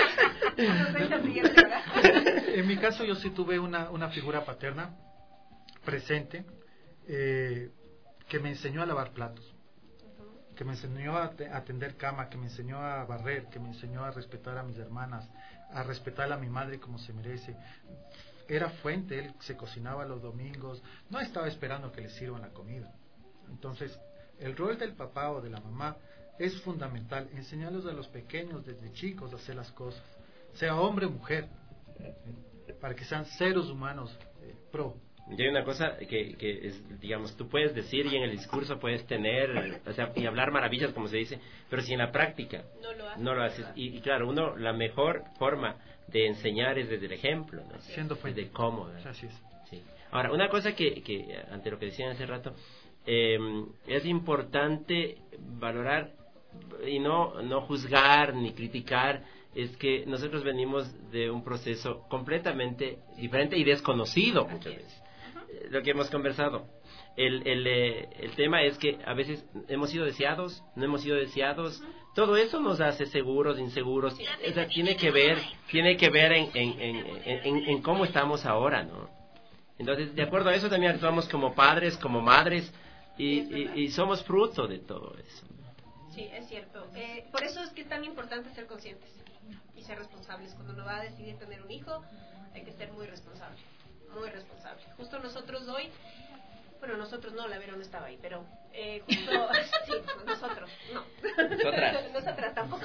Speaker 7: En mi caso yo sí tuve una, una figura paterna presente eh, que me enseñó a lavar platos, que me enseñó a atender cama, que me enseñó a barrer, que me enseñó a respetar a mis hermanas, a respetar a mi madre como se merece. Era fuente, él se cocinaba los domingos, no estaba esperando que le sirvan la comida. Entonces el rol del papá o de la mamá es fundamental, enseñarlos a los pequeños desde chicos a hacer las cosas, sea hombre o mujer, para que sean seres humanos eh, pro,
Speaker 8: Y hay una cosa que, que es, digamos, tú puedes decir y en el discurso puedes tener, o sea, y hablar maravillas, como se dice, pero si en la práctica
Speaker 9: no lo haces.
Speaker 8: No lo haces. Y, y claro, uno, la mejor forma de enseñar es desde el ejemplo, ¿no?
Speaker 7: Siendo fuente.
Speaker 8: Desde cómo, ¿no?
Speaker 7: Así es.
Speaker 8: Sí. Ahora, una cosa que, que, ante lo que decían hace rato, eh, es importante valorar y no, no juzgar ni criticar, es que nosotros venimos de un proceso completamente diferente y desconocido muchas veces. Lo que hemos conversado. El, el, eh, el tema es que a veces hemos sido deseados, no hemos sido deseados. Todo eso nos hace seguros, inseguros. O sea, tiene que ver, tiene que ver en, en, en, en, en cómo estamos ahora, ¿no? Entonces, de acuerdo a eso también actuamos como padres, como madres, y, y, y somos fruto de todo eso.
Speaker 9: Sí, es cierto. Eh, por eso es que es tan importante ser conscientes y ser responsables. Cuando uno va a decidir tener un hijo, hay que ser muy responsable. Muy responsable. Justo nosotros hoy, bueno, nosotros no, la Vera no estaba ahí, pero eh, justo, sí, nosotros, no.
Speaker 8: Nosotras.
Speaker 9: Nosotras tampoco.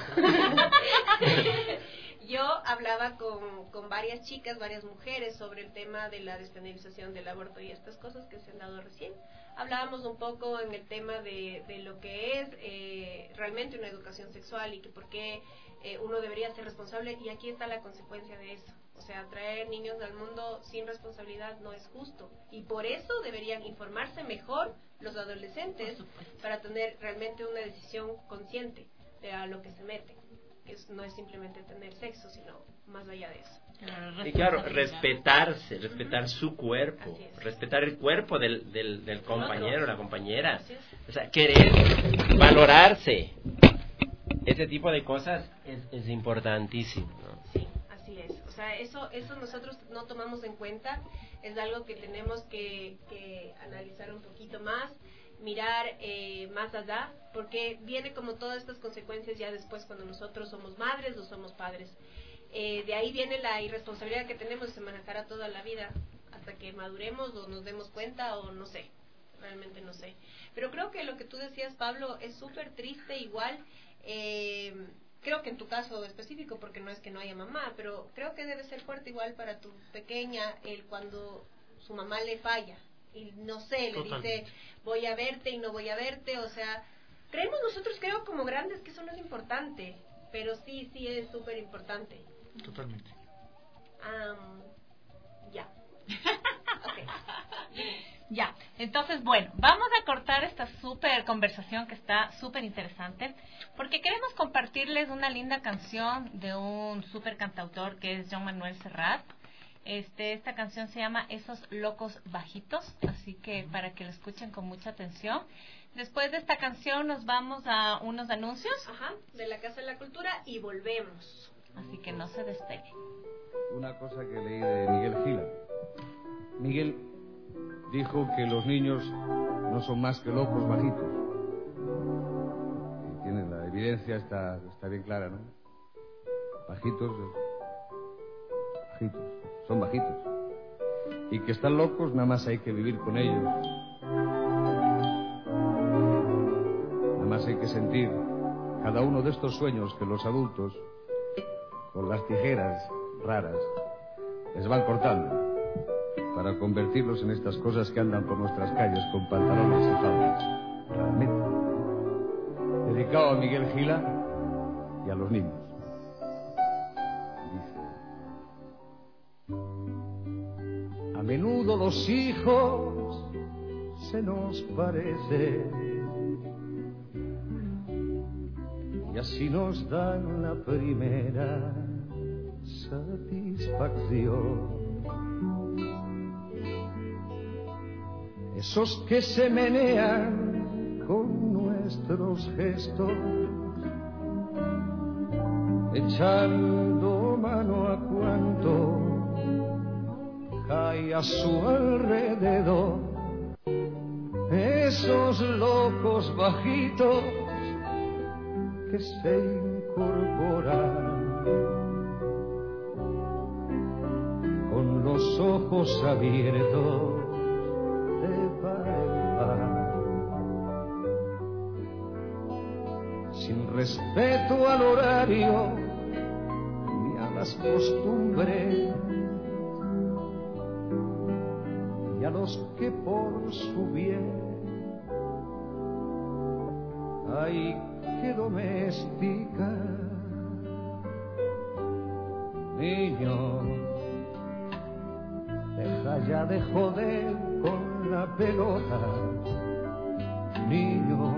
Speaker 9: Yo hablaba con, con varias chicas, varias mujeres sobre el tema de la despenalización del aborto y estas cosas que se han dado recién. Hablábamos un poco en el tema de, de lo que es eh, realmente una educación sexual y que por qué eh, uno debería ser responsable, y aquí está la consecuencia de eso. O sea, traer niños al mundo sin responsabilidad no es justo. Y por eso deberían informarse mejor los adolescentes para tener realmente una decisión consciente de a lo que se meten. Que es, no es simplemente tener sexo, sino más allá de eso.
Speaker 8: Y claro, respetarse, respetar uh-huh. su cuerpo, respetar el cuerpo del, del, del compañero, la compañera. O sea, querer valorarse. Ese tipo de cosas es, es importantísimo, ¿no?
Speaker 9: Sí. Así es, o sea, eso eso nosotros no tomamos en cuenta, es algo que tenemos que, que analizar un poquito más, mirar eh, más allá, porque viene como todas estas consecuencias ya después cuando nosotros somos madres o somos padres. Eh, de ahí viene la irresponsabilidad que tenemos de manejar toda la vida, hasta que maduremos o nos demos cuenta o no sé, realmente no sé. Pero creo que lo que tú decías, Pablo, es súper triste igual. Eh, Creo que en tu caso específico, porque no es que no haya mamá, pero creo que debe ser fuerte igual para tu pequeña el cuando su mamá le falla y no sé, le Totalmente. dice voy a verte y no voy a verte, o sea, creemos nosotros creo como grandes que eso no es importante, pero sí, sí es súper importante.
Speaker 7: Totalmente.
Speaker 9: Um, ya. Okay.
Speaker 6: Ya, entonces bueno, vamos a cortar esta súper conversación que está súper interesante, porque queremos compartirles una linda canción de un súper cantautor que es Joan Manuel Serrat. Este, esta canción se llama Esos Locos Bajitos, así que para que la escuchen con mucha atención. Después de esta canción nos vamos a unos anuncios.
Speaker 9: Ajá, de la Casa de la Cultura y volvemos.
Speaker 6: Así que no se despegue.
Speaker 10: Una cosa que leí de Miguel Gila. Miguel dijo que los niños no son más que locos bajitos. Y tiene la evidencia, está, está bien clara, ¿no? Bajitos, bajitos, son bajitos. Y que están locos, nada más hay que vivir con ellos. Nada más hay que sentir cada uno de estos sueños que los adultos, con las tijeras raras, les van cortando, para convertirlos en estas cosas que andan por nuestras calles con pantalones y faldas. Realmente. Dedicado a Miguel Gila y a los niños. Dice: a menudo los hijos se nos parecen y así nos dan la primera satisfacción. Esos que se menean con nuestros gestos, echando mano a cuanto hay a su alrededor. Esos locos bajitos que se incorporan con los ojos abiertos de par en par, sin respeto al horario ni a las costumbres, y y a los que por su bien hay que domesticar. Niño, deja ya de joder con la pelota. Niño,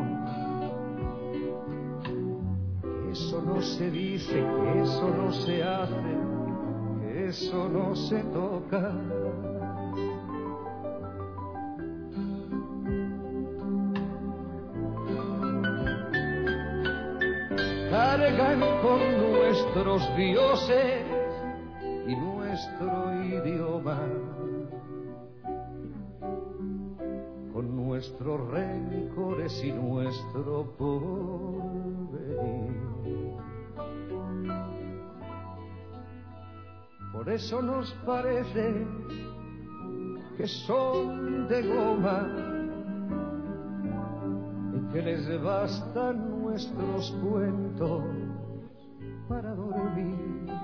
Speaker 10: que eso no se dice, que eso no se hace, que eso no se toca. Cargan con nuestros dioses y nuestro idioma, con nuestros rencores y nuestro porvenir. Por eso nos parece que son de goma y que les bastan nuestros cuentos para dormir.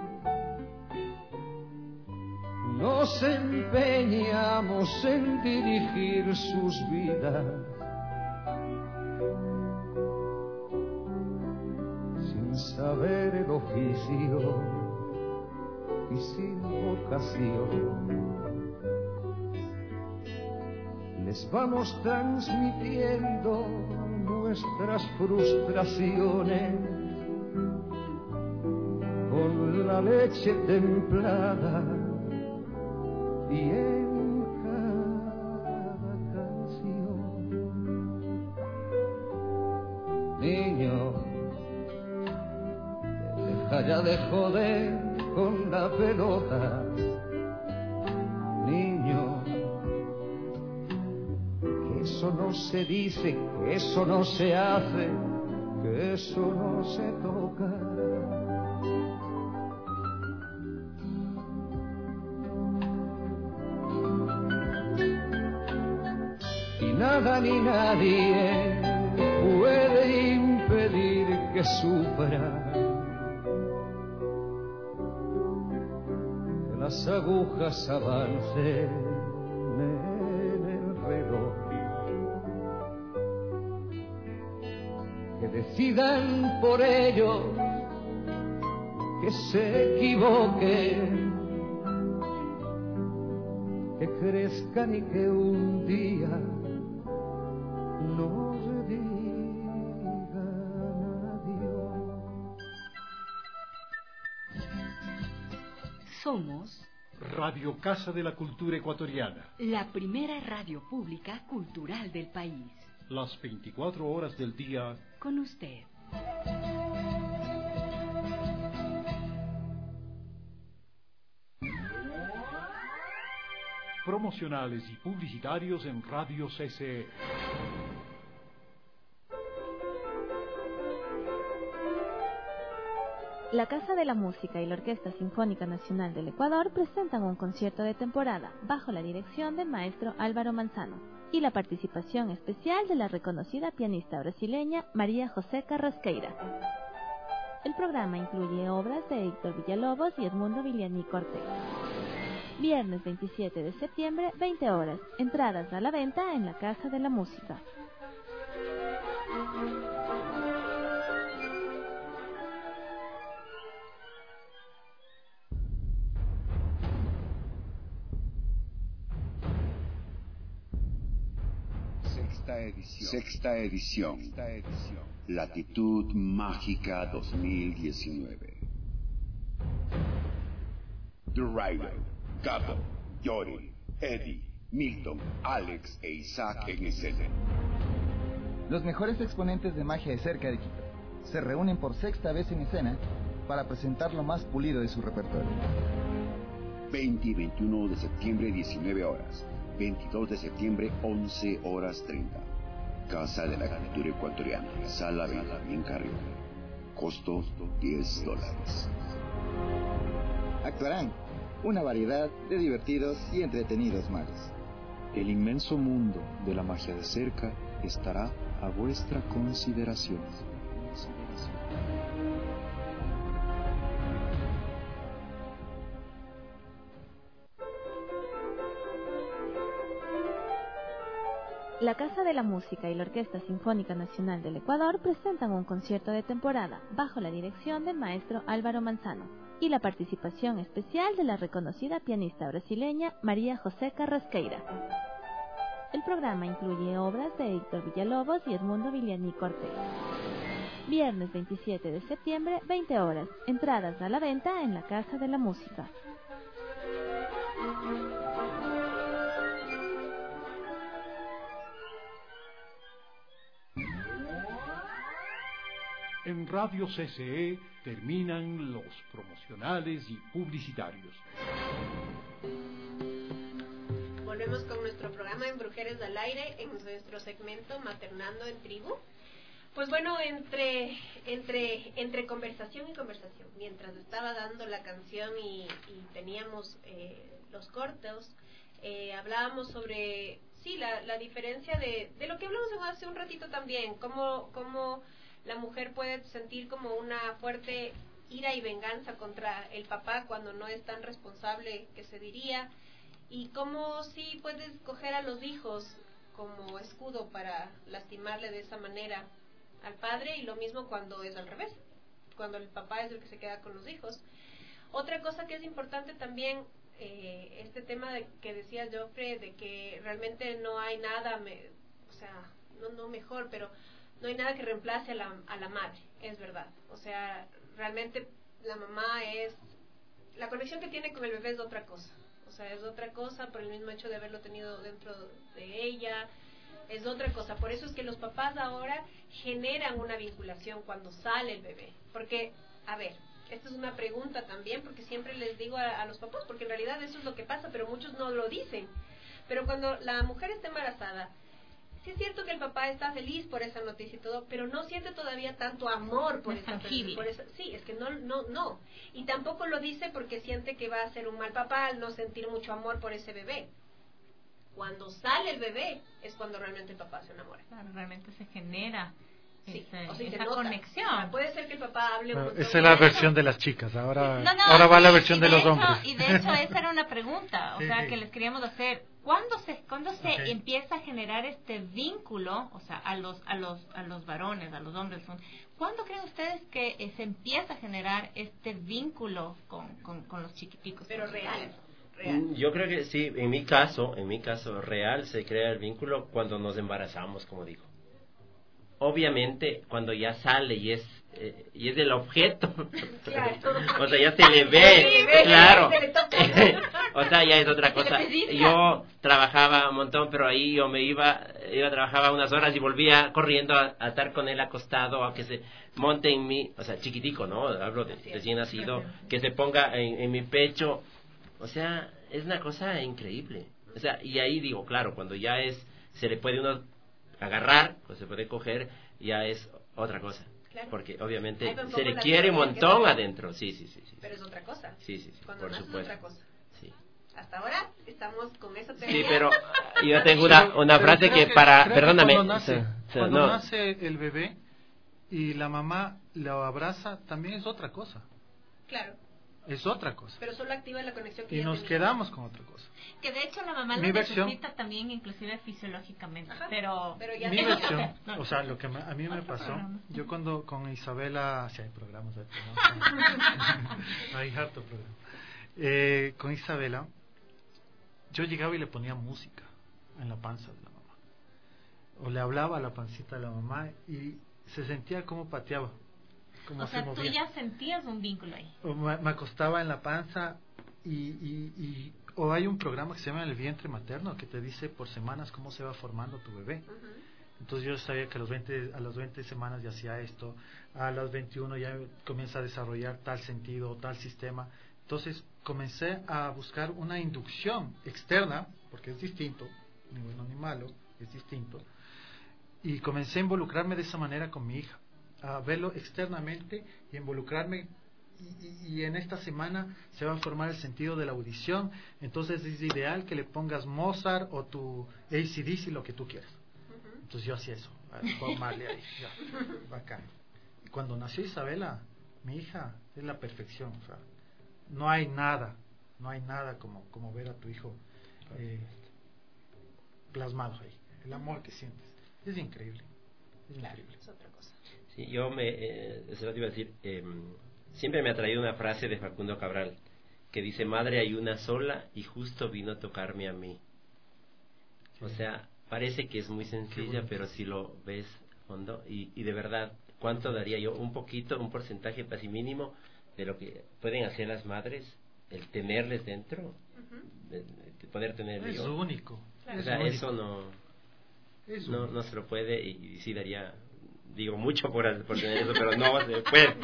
Speaker 10: Nos empeñamos en dirigir sus vidas sin saber el oficio y sin vocación. Les vamos transmitiendo nuestras frustraciones con la leche templada y en cada canción. Niño, deja ya de joder con la pelota. Niño, que eso no se dice, que eso no se hace, que eso no se toca. Nada ni nadie puede impedir que sufra, que las agujas avancen en el reloj, que decidan por ellos, que se equivoquen, que crezcan y que un día nos digan adiós.
Speaker 2: Somos
Speaker 1: Radio Casa de la Cultura Ecuatoriana,
Speaker 2: la primera radio pública cultural del país.
Speaker 1: las veinticuatro horas del día
Speaker 2: con usted.
Speaker 1: Promocionales y publicitarios en Radio C C E.
Speaker 11: La Casa de la Música y la Orquesta Sinfónica Nacional del Ecuador presentan un concierto de temporada bajo la dirección del maestro Álvaro Manzano y la participación especial de la reconocida pianista brasileña María José Carrasqueira. El programa incluye obras de Héctor Villalobos y Edmundo Villani Cortés. Viernes veintisiete de septiembre, veinte horas. Entradas a la venta en la Casa de la Música.
Speaker 12: Sexta edición. Sexta edición. Sexta edición. Latitud Mágica dos mil diecinueve. The Rider, Gato, Yori, Eddie, Milton, Alex e Isaac en escena.
Speaker 13: Los mejores exponentes de magia de cerca de Quito se reúnen por sexta vez en escena para presentar lo más pulido de su repertorio.
Speaker 12: veinte y veintiuno de septiembre, diecinueve horas. veintidós de septiembre, once horas treinta. Casa de la Cultura Ecuatoriana, Sala Benjamín Carrión. Costo diez dólares.
Speaker 13: Actuarán una variedad de divertidos y entretenidos magos.
Speaker 14: El inmenso mundo de la magia de cerca estará a vuestra consideración.
Speaker 11: La Casa de la Música y la Orquesta Sinfónica Nacional del Ecuador presentan un concierto de temporada bajo la dirección del maestro Álvaro Manzano y la participación especial de la reconocida pianista brasileña María José Carrasqueira. El programa incluye obras de Héctor Villalobos y Edmundo Villani Cortés. Viernes veintisiete de septiembre, veinte horas. Entradas a la venta en la Casa de la Música.
Speaker 1: En Radio C C E terminan los promocionales y publicitarios.
Speaker 9: Volvemos con nuestro programa en Brujeres al Aire, en nuestro segmento Maternando en Tribu. Pues bueno, entre entre entre conversación y conversación, mientras estaba dando la canción y, y teníamos eh, los cortes, eh, hablábamos sobre, sí, la, la diferencia de, de lo que hablamos hace un ratito también, cómo, cómo la mujer puede sentir como una fuerte ira y venganza contra el papá cuando no es tan responsable que se diría, y cómo sí puedes coger a los hijos como escudo para lastimarle de esa manera al padre, y lo mismo cuando es al revés, cuando el papá es el que se queda con los hijos. Otra cosa que es importante también, eh, este tema de que decía Joffre, de que realmente no hay nada, me, o sea, no, no mejor, pero no hay nada que reemplace a la, a la madre, es verdad. O sea, realmente la mamá es, la conexión que tiene con el bebé es otra cosa. O sea, es otra cosa por el mismo hecho de haberlo tenido dentro de ella, es otra cosa. Por eso es que los papás ahora generan una vinculación cuando sale el bebé. Porque, a ver, esta es una pregunta también, porque siempre les digo a, a los papás, porque en realidad eso es lo que pasa, pero muchos no lo dicen. Pero cuando la mujer está embarazada, sí es cierto que el papá está feliz por esa noticia y todo, pero no siente todavía tanto amor por, esa, por esa... Sí, es que no, no, no. Y tampoco lo dice porque siente que va a ser un mal papá al no sentir mucho amor por ese bebé. Cuando sale el bebé es cuando realmente el papá se enamora.
Speaker 6: Claro, realmente se genera
Speaker 9: sí,
Speaker 6: ese,
Speaker 9: o sea,
Speaker 6: esa
Speaker 9: nota.
Speaker 6: conexión.
Speaker 9: O sea, puede ser que el papá hable un
Speaker 7: Bueno,
Speaker 9: montón.
Speaker 7: esa es la versión de las chicas, ahora,
Speaker 6: no, no,
Speaker 7: ahora va
Speaker 6: sí,
Speaker 7: la versión de,
Speaker 6: de
Speaker 7: los
Speaker 6: hecho,
Speaker 7: hombres.
Speaker 6: Y de hecho esa era una pregunta, o
Speaker 7: sí,
Speaker 6: sea,
Speaker 7: sí.
Speaker 6: que les queríamos hacer. ¿Cuándo se cuándo se
Speaker 7: Okay.
Speaker 6: empieza a generar este vínculo, o sea, a los a los a los varones, a los hombres? ¿Cuándo creen ustedes que eh, se empieza a generar este vínculo con, con, con los chiquiticos?
Speaker 9: Pero real.
Speaker 8: Real. Yo creo que sí, en mi caso, en mi caso real se crea el vínculo cuando nos embarazamos, como digo. Obviamente cuando ya sale y es eh, y es el objeto, claro. O sea, ya se le ve, claro. O sea, ya es otra cosa. Yo trabajaba un montón, pero ahí yo me iba, iba trabajaba unas horas y volvía corriendo a, a estar con él acostado, a que se monte en mí, o sea, chiquitico, ¿no? Hablo de recién nacido, que se ponga en, en mi pecho. O sea, es una cosa increíble. O sea, y ahí digo, claro, cuando ya es, se le puede uno agarrar, pues se puede coger, ya es otra cosa. Claro. Porque obviamente Ay, se le quiere un montón adentro. Sí, sí, sí, sí.
Speaker 9: Pero es otra cosa.
Speaker 8: Sí, sí, sí.
Speaker 9: Cuando
Speaker 8: por
Speaker 9: nace
Speaker 8: supuesto.
Speaker 9: Es otra cosa.
Speaker 8: Sí.
Speaker 9: Hasta ahora estamos con eso.
Speaker 8: Sí, pero yo tengo una, una frase que, que para... Perdóname.
Speaker 7: Que cuando nace,
Speaker 8: o sea,
Speaker 7: cuando
Speaker 8: no.
Speaker 7: nace el bebé y la mamá lo abraza, también es otra cosa.
Speaker 9: Claro.
Speaker 7: Es otra cosa.
Speaker 9: Pero solo activa la conexión que
Speaker 7: y
Speaker 9: ya
Speaker 7: nos
Speaker 9: tenía.
Speaker 7: quedamos con otra cosa.
Speaker 6: Que de hecho la mamá
Speaker 7: Mi
Speaker 6: lo
Speaker 7: versión,
Speaker 6: necesita también, inclusive fisiológicamente.
Speaker 9: Ajá,
Speaker 6: pero,
Speaker 9: pero ya
Speaker 7: mi
Speaker 9: no.
Speaker 7: versión,
Speaker 6: no,
Speaker 7: o sea, lo que me, a mí me pasó,
Speaker 6: programa.
Speaker 7: yo cuando con Isabela, si sí, hay programas, hay, hay harto programa. Eh, con Isabela, yo llegaba y le ponía música en la panza de la mamá, o le hablaba a la pancita de la mamá y se sentía como pateaba. Como
Speaker 6: o sea,
Speaker 7: se movía.
Speaker 6: tú ya sentías un vínculo ahí.
Speaker 7: O me, me acostaba en la panza y, y, y o hay un programa que se llama El vientre materno que te dice por semanas cómo se va formando tu bebé. Uh-huh. Entonces yo sabía que a los veinte, a las veinte semanas ya hacía esto, a las veintiuno ya comienza a desarrollar tal sentido, tal sistema. Entonces comencé a buscar una inducción externa, porque es distinto, ni bueno ni malo, es distinto, y comencé a involucrarme de esa manera con mi hija, a verlo externamente y involucrarme, y, y, y en esta semana se va a formar el sentido de la audición. Entonces es ideal que le pongas Mozart o tu A C D C, lo que tú quieras. Uh-huh. Entonces yo hacía eso, Bob Marley ahí, ya, bacán. Y cuando nació Isabela, mi hija, es la perfección, o sea, no hay nada, no hay nada como, como ver a tu hijo eh, plasmado ahí. el amor que sientes. Es increíble. Es
Speaker 9: claro,
Speaker 7: increíble.
Speaker 9: Es otra cosa.
Speaker 8: Sí, yo me, eh, se lo iba a decir, eh, siempre me ha traído una frase de Facundo Cabral que dice, madre hay una sola y justo vino a tocarme a mí. Sí. O sea, parece que es muy sencilla, pero si lo ves a fondo, y, y de verdad, ¿cuánto daría yo? Un poquito, un porcentaje casi mínimo de lo que pueden hacer las madres, el tenerles dentro, uh-huh. de, de poder tenerles.
Speaker 7: Es yo. único.
Speaker 8: Claro. O sea, es eso único. no, es no, no se lo puede, y, y sí daría... Digo mucho por, por tener eso, pero no se puede.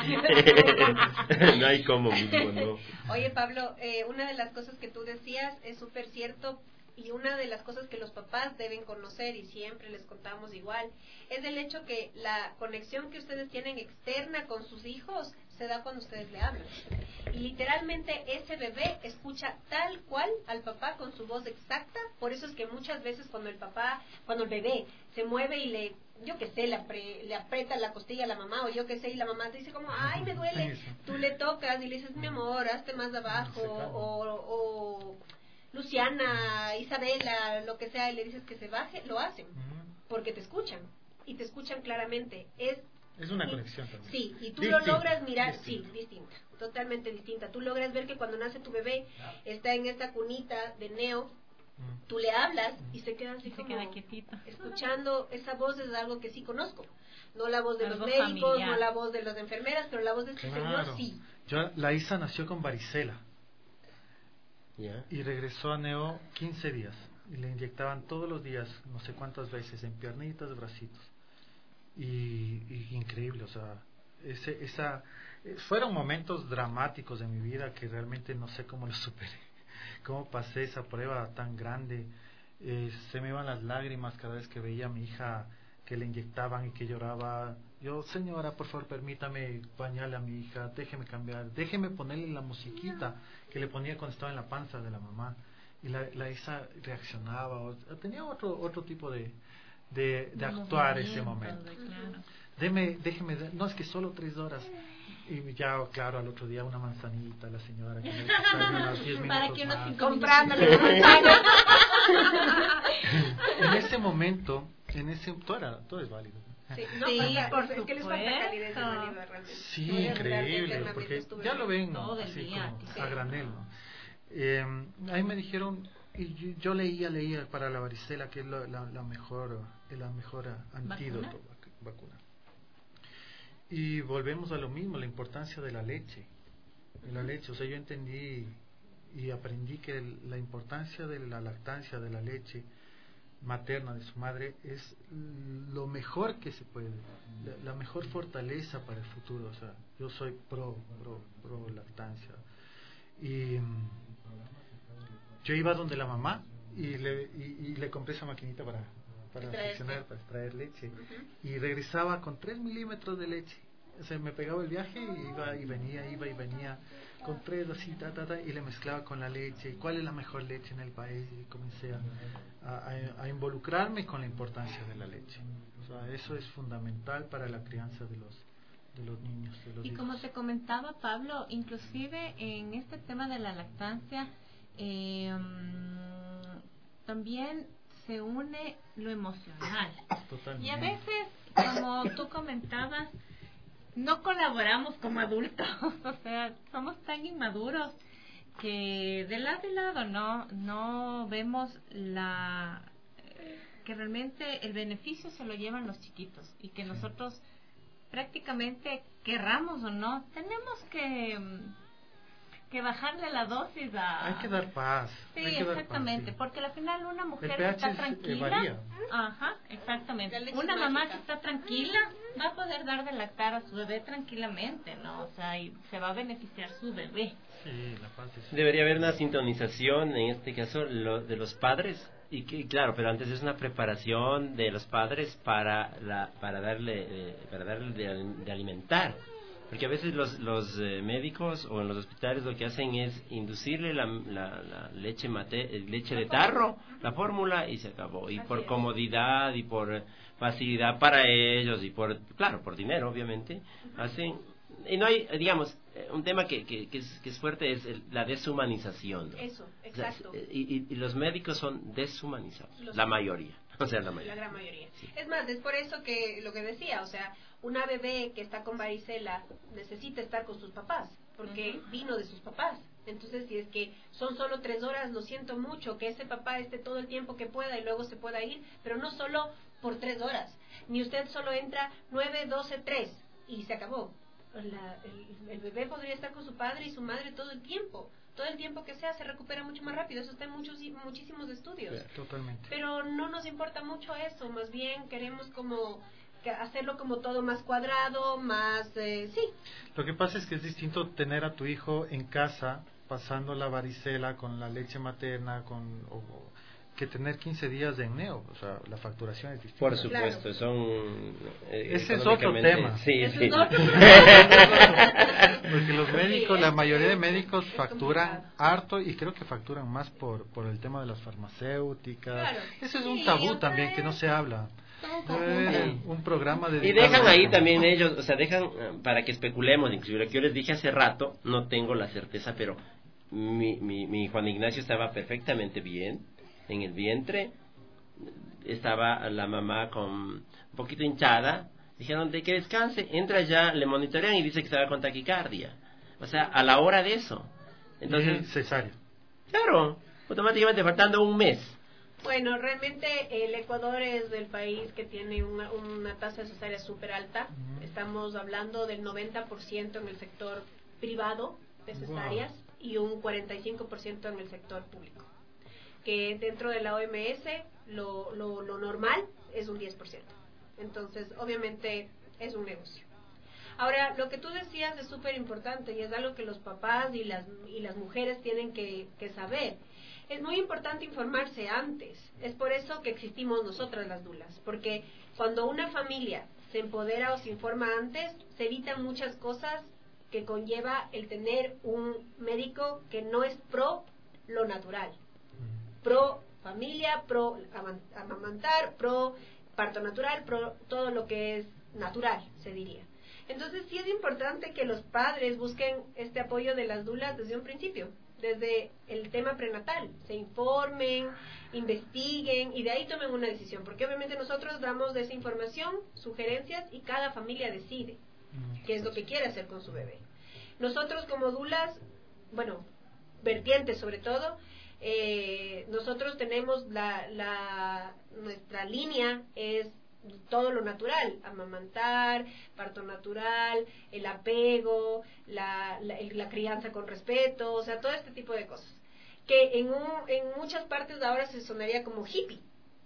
Speaker 8: No hay como mismo, ¿no?
Speaker 9: Oye, Pablo, eh, una de las cosas que tú decías es súper cierto, y una de las cosas que los papás deben conocer, y siempre les contamos igual, es el hecho que la conexión que ustedes tienen externa con sus hijos se da cuando ustedes le hablan. Y literalmente ese bebé escucha tal cual al papá con su voz exacta. Por eso es que muchas veces cuando el papá, cuando el bebé se mueve y le, yo qué sé, le, apre, le aprieta la costilla a la mamá, o yo qué sé, y la mamá te dice como, ay, me duele, tú le tocas y le dices, mi amor, hazte más abajo, o, o Luciana, Isabela, lo que sea, y le dices que se baje, lo hacen, porque te escuchan, y te escuchan claramente. Es
Speaker 7: Es una conexión también.
Speaker 9: Sí, y tú
Speaker 7: distinta,
Speaker 9: lo logras mirar,
Speaker 7: distinta.
Speaker 9: sí, distinta, totalmente distinta. Tú logras ver que cuando nace tu bebé, está en esta cunita de neo, mm. tú le hablas y se queda así
Speaker 6: se
Speaker 9: como
Speaker 6: queda quietito.
Speaker 9: Escuchando. Esa voz es algo que sí conozco. No la voz de
Speaker 6: algo
Speaker 9: los médicos,
Speaker 6: familiar.
Speaker 9: no la voz de las enfermeras, pero la voz de este
Speaker 7: claro.
Speaker 9: señor sí.
Speaker 7: Yo, la Isa nació con varicela.
Speaker 8: Yeah.
Speaker 7: Y regresó a Neo quince días. Y le inyectaban todos los días, no sé cuántas veces, en piernitas, bracitos. Y, y increíble, o sea, ese, esa, fueron momentos dramáticos de mi vida que realmente no sé cómo los superé, cómo pasé esa prueba tan grande. Eh, se me iban las lágrimas cada vez que veía a mi hija que le inyectaban y que lloraba. Yo, señora, por favor, permítame bañarle a mi hija, déjeme cambiar, déjeme ponerle la musiquita que le ponía cuando estaba en la panza de la mamá. Y la, la Isa reaccionaba, o, tenía otro otro tipo de de, de actuar ese momento. De, claro. Deme, déjeme, no es que solo tres horas. Y ya, claro, al otro día una manzanita, la señora que me unos diez minutos
Speaker 6: para que unos
Speaker 7: más.
Speaker 6: comprándole
Speaker 7: En ese momento, en ese todo, era, todo es válido.
Speaker 9: Sí, no, sí falta, por es supuesto. Que les falta calidez de marido, realmente.
Speaker 7: Sí, no, increíble, porque ya lo ven así
Speaker 6: día,
Speaker 7: como
Speaker 6: sí.
Speaker 7: a granel, ¿no? Eh, ahí me dijeron, y yo, yo leía, leía para la varicela, que es la, la, la mejor, la mejor antídoto, ¿Vacuna? vacuna. Y volvemos a lo mismo, la importancia de la leche, de la leche. O sea, yo entendí y aprendí que el, la importancia de la lactancia, de la leche materna de su madre, es lo mejor que se puede, la, la mejor fortaleza para el futuro. O sea, yo soy pro, pro, pro lactancia. Y yo iba donde la mamá y le, y, y le compré esa maquinita para para seccionar, para extraer leche, uh-huh. y regresaba con tres milímetros de leche. O sea, me pegaba el viaje y iba y venía, iba y venía con tres así, ta, ta, ta, y le mezclaba con la leche. ¿Cuál es la mejor leche en el país? Y comencé a, a, a involucrarme con la importancia de la leche. O sea, eso es fundamental para la crianza de los de los niños. De los
Speaker 6: y
Speaker 7: hijos.
Speaker 6: Como te comentaba, Pablo, inclusive en este tema de la lactancia, eh, también se une lo emocional.
Speaker 7: Totalmente.
Speaker 6: Y a veces, como tú comentabas, no colaboramos como adultos. O sea, somos tan inmaduros que de lado y lado no no vemos la que realmente el beneficio se lo llevan los chiquitos y que nosotros prácticamente, querramos o no, tenemos que que bajarle la dosis a...
Speaker 7: Hay que dar paz.
Speaker 6: Sí,
Speaker 7: hay que
Speaker 6: exactamente,
Speaker 7: dar paz, sí.
Speaker 6: Porque al final una mujer
Speaker 7: el
Speaker 6: que está
Speaker 7: es,
Speaker 6: tranquila...
Speaker 7: Eh, varía.
Speaker 6: Ajá, exactamente. Una mamá que está tranquila va a poder dar de lactar a su bebé tranquilamente, ¿no? O sea, y se va a beneficiar su bebé.
Speaker 7: Sí, la paz es...
Speaker 8: Debería haber una sintonización, en este caso, lo, de los padres. Y que, claro, pero antes es una preparación de los padres para la para darle eh, para darle de, de alimentar. Porque a veces los, los eh, médicos o en los hospitales lo que hacen es inducirle la, la, la leche mate, leche de tarro, la fórmula, y se acabó. Y por comodidad y por facilidad para ellos y por, claro, por dinero, obviamente, hacen... Y no hay, digamos, un tema que, que, que, es, que es fuerte es el, la deshumanización, ¿no?
Speaker 9: Eso, exacto.
Speaker 8: O sea, y, y, y los médicos son deshumanizados,
Speaker 9: los
Speaker 8: la mayoría. O sea, la mayoría.
Speaker 9: La gran mayoría. Sí. Es más, es por eso que lo que decía, o sea, una bebé que está con varicela necesita estar con sus papás, porque uh-huh. vino de sus papás. Entonces, si es que son solo tres horas, lo siento mucho, que ese papá esté todo el tiempo que pueda y luego se pueda ir, pero no solo por tres horas. Ni usted solo entra nueve, doce, tres y se acabó. La, el, el bebé podría estar con su padre y su madre todo el tiempo. Todo el tiempo que sea se recupera mucho más rápido. Eso está en muchos, muchísimos estudios.
Speaker 7: Yeah, totalmente.
Speaker 9: Pero no nos importa mucho eso. Más bien queremos como hacerlo como todo más cuadrado, más... Eh, sí.
Speaker 7: Lo que pasa es que es distinto tener a tu hijo en casa pasando la varicela con la leche materna, con... O, que tener quince días de neo, o sea, la facturación es distinta.
Speaker 8: Por supuesto, claro. son...
Speaker 7: Eh, Ese es otro tema.
Speaker 8: Sí,
Speaker 9: Ese
Speaker 8: sí.
Speaker 9: Es otro tema.
Speaker 7: Porque los médicos, la mayoría de médicos facturan harto y creo que facturan más por por el tema de las farmacéuticas. Claro. Eso es un tabú sí, también que no se habla. Eh, un programa de...
Speaker 8: Y dejan ahí también ellos, o sea, dejan para que especulemos, inclusive lo que yo les dije hace rato, no tengo la certeza, pero mi, mi, mi Juan Ignacio estaba perfectamente bien en el vientre, estaba la mamá con un poquito hinchada, dijeron de que descanse, entra ya, le monitorean y dice que estaba con taquicardia, o sea, a la hora de eso. Entonces,
Speaker 7: y cesárea.
Speaker 8: Claro, automáticamente faltando un mes.
Speaker 9: Bueno, realmente el Ecuador es el país que tiene una, una tasa de cesárea súper alta. Uh-huh. Estamos hablando del noventa por ciento en el sector privado de cesáreas wow. y un cuarenta y cinco por ciento en el sector público. Que dentro de la O M S lo, lo, lo normal es un diez por ciento. Entonces, obviamente, es un negocio. Ahora, lo que tú decías es súper importante y es algo que los papás y las, y las mujeres tienen que, que saber. Es muy importante informarse antes. Es por eso que existimos nosotras las dulas. Porque cuando una familia se empodera o se informa antes, se evitan muchas cosas que conlleva el tener un médico que no es pro lo natural. Pro familia, pro amamantar, pro parto natural, pro todo lo que es natural, se diría. Entonces sí es importante que los padres busquen este apoyo de las dulas desde un principio, desde el tema prenatal, se informen, investiguen y de ahí tomen una decisión, porque obviamente nosotros damos de esa información, sugerencias y cada familia decide qué es lo que quiere hacer con su bebé. Nosotros como dulas, bueno, vertientes sobre todo, eh, nosotros tenemos la, la nuestra línea es todo lo natural, amamantar, parto natural, el apego, la, la, la crianza con respeto, o sea, todo este tipo de cosas, que en, un, en muchas partes de ahora se sonaría como hippie.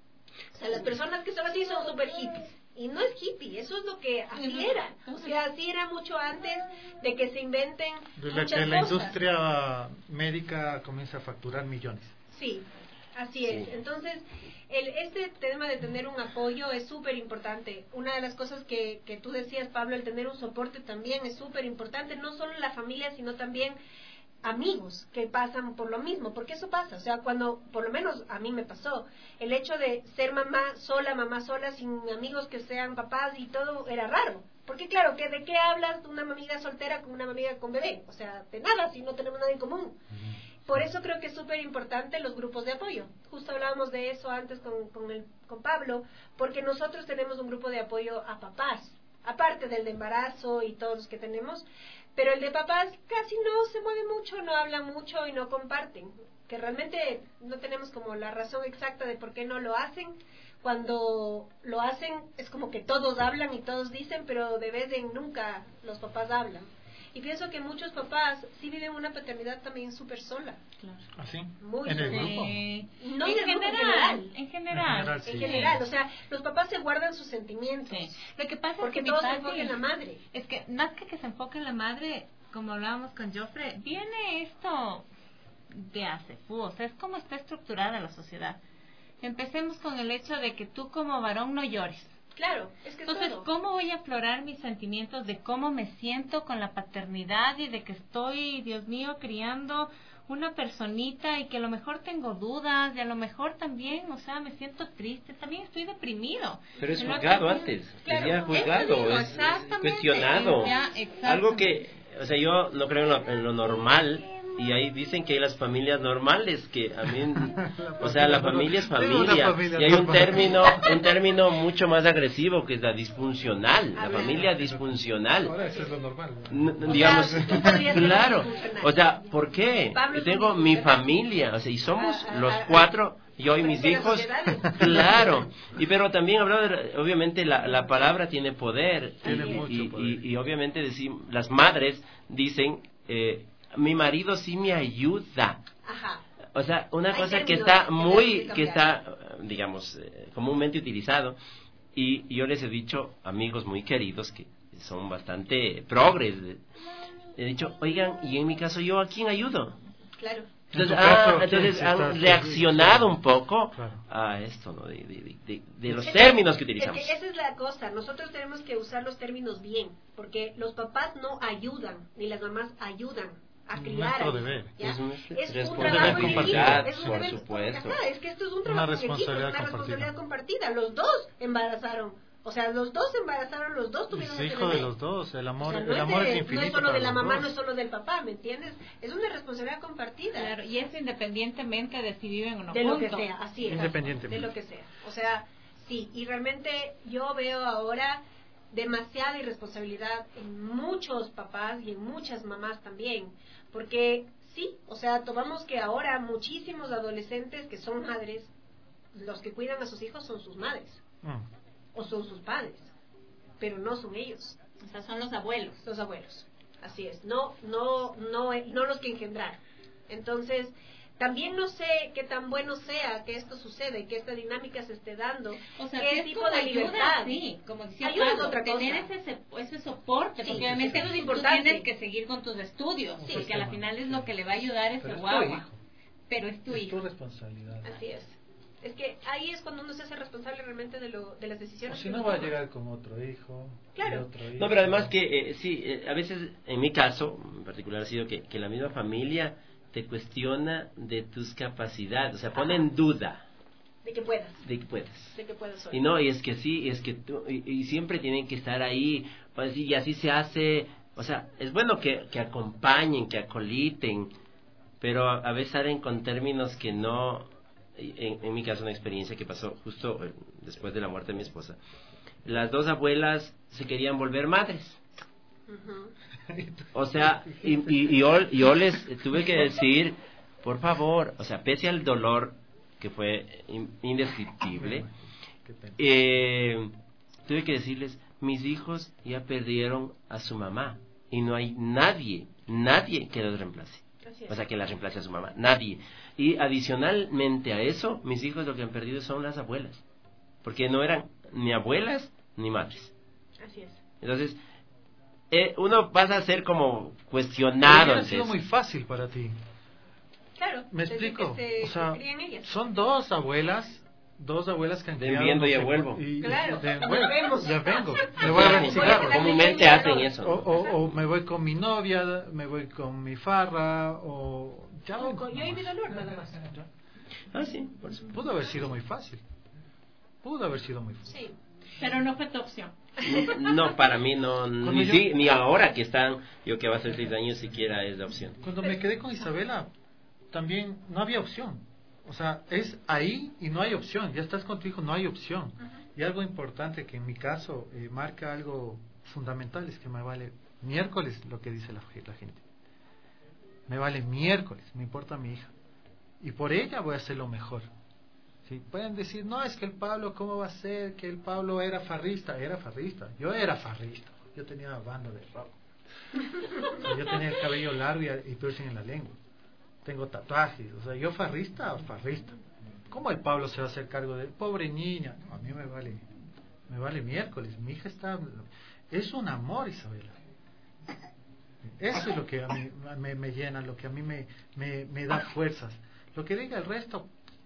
Speaker 9: O sea, las personas que son así son super hippies. Y no es hippie, eso es lo que así era. O sea, así era mucho antes de que se inventen
Speaker 7: Desde
Speaker 9: muchas
Speaker 7: que la
Speaker 9: cosas.
Speaker 7: industria médica comienza a facturar millones.
Speaker 9: Sí, así es. Entonces, el, este tema de tener un apoyo es súper importante. Una de las cosas que, que tú decías, Pablo, el tener un soporte también es súper importante, no solo la familia, sino también amigos que pasan por lo mismo, porque eso pasa, o sea, cuando, por lo menos a mí me pasó, el hecho de ser mamá sola, mamá sola, sin amigos que sean papás y todo, era raro, porque claro, que ¿de qué hablas de una amiga soltera con una amiga con bebé? O sea, de nada, si no tenemos nada en común. Por eso creo que es súper importante los grupos de apoyo. Justo hablábamos de eso antes con, con, el, con Pablo, porque nosotros tenemos un grupo de apoyo a papás, aparte del de embarazo y todos los que tenemos, pero el de papás casi no se mueve mucho, no habla mucho y no comparten, que realmente no tenemos como la razón exacta de por qué no lo hacen. Cuando lo hacen es como que todos hablan y todos dicen, pero de vez en nunca los papás hablan. Y pienso que muchos papás sí viven una paternidad también súper sola.
Speaker 7: Claro. ¿Así?
Speaker 9: Muy
Speaker 7: ¿En el
Speaker 9: sola.
Speaker 7: grupo?
Speaker 4: Eh,
Speaker 9: No
Speaker 4: en,
Speaker 9: en, el grupo,
Speaker 4: general,
Speaker 9: en general.
Speaker 4: en general.
Speaker 7: En general, sí.
Speaker 9: En general, o sea, los papás se guardan sus sentimientos.
Speaker 4: Sí. Lo que pasa
Speaker 9: porque
Speaker 4: es que
Speaker 9: todos
Speaker 4: mi
Speaker 9: se
Speaker 4: papi,
Speaker 9: enfocan en la madre.
Speaker 4: Es que más que que se enfoque en la madre, como hablábamos con Joffre, viene esto de hace fu, o sea, es como está estructurada la sociedad. Empecemos con el hecho de que tú como varón no llores.
Speaker 9: Claro, es que
Speaker 4: Entonces,
Speaker 9: todo.
Speaker 4: ¿cómo voy a aflorar mis sentimientos de cómo me siento con la paternidad y de que estoy, Dios mío, criando una personita y que a lo mejor tengo dudas y a lo mejor también, o sea, me siento triste, también estoy deprimido?
Speaker 8: Pero es
Speaker 4: En
Speaker 8: juzgado
Speaker 4: otro-
Speaker 8: antes,
Speaker 4: Claro,
Speaker 8: ya juzgado,
Speaker 4: eso digo,
Speaker 8: es, es
Speaker 4: exactamente.
Speaker 8: cuestionado.
Speaker 4: Ya, exactamente.
Speaker 8: Algo que, o sea, yo no creo en lo, en lo normal, y ahí dicen que hay las familias normales, que a mí, o sea, la familia es familia, familia y hay un término, un término mucho más agresivo que es la disfuncional, la familia disfuncional.
Speaker 7: Ahora eso es lo normal,
Speaker 8: ¿no? Digamos, claro, o sea, ¿por qué? Yo tengo mi familia, o sea, y somos los cuatro, yo y mis hijos, claro, y pero también hablaba de, obviamente la, la palabra tiene poder,
Speaker 7: tiene
Speaker 8: y,
Speaker 7: mucho
Speaker 8: y,
Speaker 7: poder.
Speaker 8: Y, y obviamente decimos, las madres dicen, eh, mi marido sí me ayuda.
Speaker 9: Ajá.
Speaker 8: O sea, una
Speaker 9: Hay
Speaker 8: cosa que
Speaker 9: términos
Speaker 8: está
Speaker 9: que
Speaker 8: muy,
Speaker 9: tenemos que
Speaker 8: que está, digamos, eh, comúnmente utilizado, y, y yo les he dicho, amigos muy queridos, que son bastante progres, he dicho, oigan, y en mi caso, ¿yo a quién ayudo?
Speaker 9: Claro.
Speaker 8: Entonces,
Speaker 7: caso,
Speaker 8: ah, entonces
Speaker 7: sí,
Speaker 8: han
Speaker 7: estás-
Speaker 8: reaccionado un poco
Speaker 7: Claro.
Speaker 8: a esto, ¿no? De, de, de, de los
Speaker 9: Es
Speaker 8: términos que
Speaker 9: Es
Speaker 8: utilizamos.
Speaker 9: que esa es la cosa, nosotros tenemos que usar los términos bien, porque los papás no ayudan, ni las mamás ayudan a criar.
Speaker 7: Nuestro
Speaker 9: a hijos,
Speaker 7: deber.
Speaker 9: ¿ya?
Speaker 8: Es nuestra
Speaker 9: Es un
Speaker 8: responsabilidad
Speaker 9: trabajo en equipo,
Speaker 8: compartida,
Speaker 9: es un
Speaker 8: por
Speaker 9: deber-
Speaker 8: supuesto.
Speaker 9: Ajá, es que esto es un
Speaker 7: Una
Speaker 9: trabajo en equipo, es
Speaker 7: responsabilidad
Speaker 9: una
Speaker 7: compartida.
Speaker 9: responsabilidad compartida. Los dos embarazaron, o sea, los dos embarazaron, los dos tuvieron
Speaker 7: Es
Speaker 9: ese
Speaker 7: hijo de
Speaker 9: bebé.
Speaker 7: los dos, el amor,
Speaker 9: O sea, no
Speaker 7: el amor
Speaker 9: de-
Speaker 7: es infinito.
Speaker 9: No es solo
Speaker 7: para
Speaker 9: de la
Speaker 7: los
Speaker 9: mamá,
Speaker 7: dos.
Speaker 9: no es solo del papá, ¿me entiendes? Es una responsabilidad compartida.
Speaker 4: Claro, y eso independientemente de si viven o no
Speaker 9: De lo que
Speaker 4: juntos.
Speaker 9: sea, así es.
Speaker 7: Independientemente.
Speaker 9: De lo que sea. O sea, sí, y realmente yo veo ahora demasiada irresponsabilidad en muchos papás y en muchas mamás también, porque sí, o sea, tomamos que ahora muchísimos adolescentes que son madres, los que cuidan a sus hijos son sus madres
Speaker 7: Mm.
Speaker 9: o son sus padres, pero no son ellos.
Speaker 4: O sea, son los abuelos.
Speaker 9: Los abuelos, así es, no, no, no, no los que engendraron. Entonces, también no sé qué tan bueno sea que esto suceda y que esta dinámica se esté dando.
Speaker 4: O sea,
Speaker 9: qué
Speaker 4: que es
Speaker 9: tipo
Speaker 4: como
Speaker 9: de
Speaker 4: ayuda,
Speaker 9: libertad.
Speaker 4: sí, como decía
Speaker 9: Ayuda es
Speaker 4: Pablo,
Speaker 9: otra cosa.
Speaker 4: tener ese, ese soporte,
Speaker 9: Sí,
Speaker 4: porque obviamente
Speaker 9: eso es
Speaker 4: tú
Speaker 9: importante.
Speaker 4: tienes que seguir con tus estudios,
Speaker 7: Sí,
Speaker 4: porque
Speaker 7: sí,
Speaker 4: a la
Speaker 7: sí.
Speaker 4: final es lo que le va a ayudar a ese
Speaker 7: Pero es tu
Speaker 4: guagua.
Speaker 7: hijo.
Speaker 4: Pero es tu
Speaker 7: Es
Speaker 4: hijo.
Speaker 7: tu responsabilidad.
Speaker 9: Así es. Es que ahí es cuando uno se hace responsable realmente de, lo, de las
Speaker 7: O
Speaker 9: decisiones.
Speaker 7: si
Speaker 9: que
Speaker 7: no
Speaker 9: uno
Speaker 7: va a
Speaker 9: toma.
Speaker 7: llegar con otro hijo. y
Speaker 9: Claro.
Speaker 7: otro hijo.
Speaker 8: No, pero además que, eh, sí, eh, a veces, en mi caso, en particular ha sido que, que la misma familia te cuestiona de tus capacidades, o sea, pone en duda
Speaker 9: De que puedas.
Speaker 8: de que puedes.
Speaker 9: De que puedas solo.
Speaker 8: Y no, y es que sí, y es que tú, y, y siempre tienen que estar ahí, pues, y así se hace, o sea, es bueno que, que acompañen, que acoliten, pero a, a veces salen con términos que no, en, en mi caso una experiencia que pasó justo eh, después de la muerte de mi esposa, las dos abuelas se querían volver madres.
Speaker 9: Ujú.
Speaker 8: O sea, y, y, y yo, yo les tuve que decir, por favor, o sea, pese al dolor que fue in- indescriptible,
Speaker 7: Qué pena.
Speaker 8: eh, tuve que decirles, mis hijos ya perdieron a su mamá y no hay nadie, nadie que los reemplace.
Speaker 9: Así es.
Speaker 8: O sea, que la reemplace a su mamá, nadie. Y adicionalmente a eso, mis hijos lo que han perdido son las abuelas, porque no eran ni abuelas ni madres.
Speaker 9: Así es.
Speaker 8: Entonces, eh, uno pasa a ser como cuestionado.
Speaker 7: Hubiera sido
Speaker 8: ante
Speaker 7: muy
Speaker 8: eso.
Speaker 7: fácil para ti.
Speaker 9: Claro.
Speaker 7: ¿Me
Speaker 9: desde
Speaker 7: explico?
Speaker 9: que se-
Speaker 7: O sea,
Speaker 9: se crían ellas.
Speaker 7: son dos abuelas, dos abuelas que han
Speaker 8: De
Speaker 7: criado,
Speaker 8: viendo
Speaker 7: no
Speaker 8: ya
Speaker 7: sé
Speaker 8: vuelvo.
Speaker 7: cu- y-
Speaker 9: Claro,
Speaker 7: de-
Speaker 9: ya
Speaker 7: bueno,
Speaker 9: vemos.
Speaker 7: ya vengo. Me voy a ver el cigarro.
Speaker 8: Comúnmente hacen eso.
Speaker 7: O, o, o me voy con mi novia, me voy con mi farra, o ya
Speaker 9: O
Speaker 7: vengo.
Speaker 9: con- yo y mi dolor, nada más.
Speaker 7: Ya.
Speaker 8: Ah, sí, por supuesto.
Speaker 7: Pudo haber sido muy fácil. Pudo haber sido muy fácil.
Speaker 9: Sí.
Speaker 4: Pero no fue tu opción.
Speaker 8: No, para mí no,
Speaker 7: Cuando
Speaker 8: ni,
Speaker 7: yo-
Speaker 8: si- ni ahora que están, yo que va a ser seis años, siquiera es la opción.
Speaker 7: Cuando me quedé con Isabela, también no había opción. O sea, es ahí y no hay opción. Ya estás con tu hijo, no hay opción. Y algo importante que en mi caso eh, marca algo fundamental es que me vale miércoles lo que dice la, la gente. Me vale miércoles, me importa mi hija. Y por ella voy a hacer lo mejor. ¿Sí? Pueden decir, no, es que el Pablo, ¿cómo va a ser? Que el Pablo era farrista. Era farrista. Yo era farrista. Yo tenía banda de rock. O sea, yo tenía el cabello largo y, y piercing en la lengua. Tengo tatuajes. O sea, yo farrista o farrista. ¿Cómo el Pablo se va a hacer cargo de pobre niña? No, a mí me vale, me vale miércoles. Mi hija está... Es un amor, Isabela. Eso es lo que a mí me, me llena, lo que a mí me, me, me da fuerzas. Lo que diga el resto,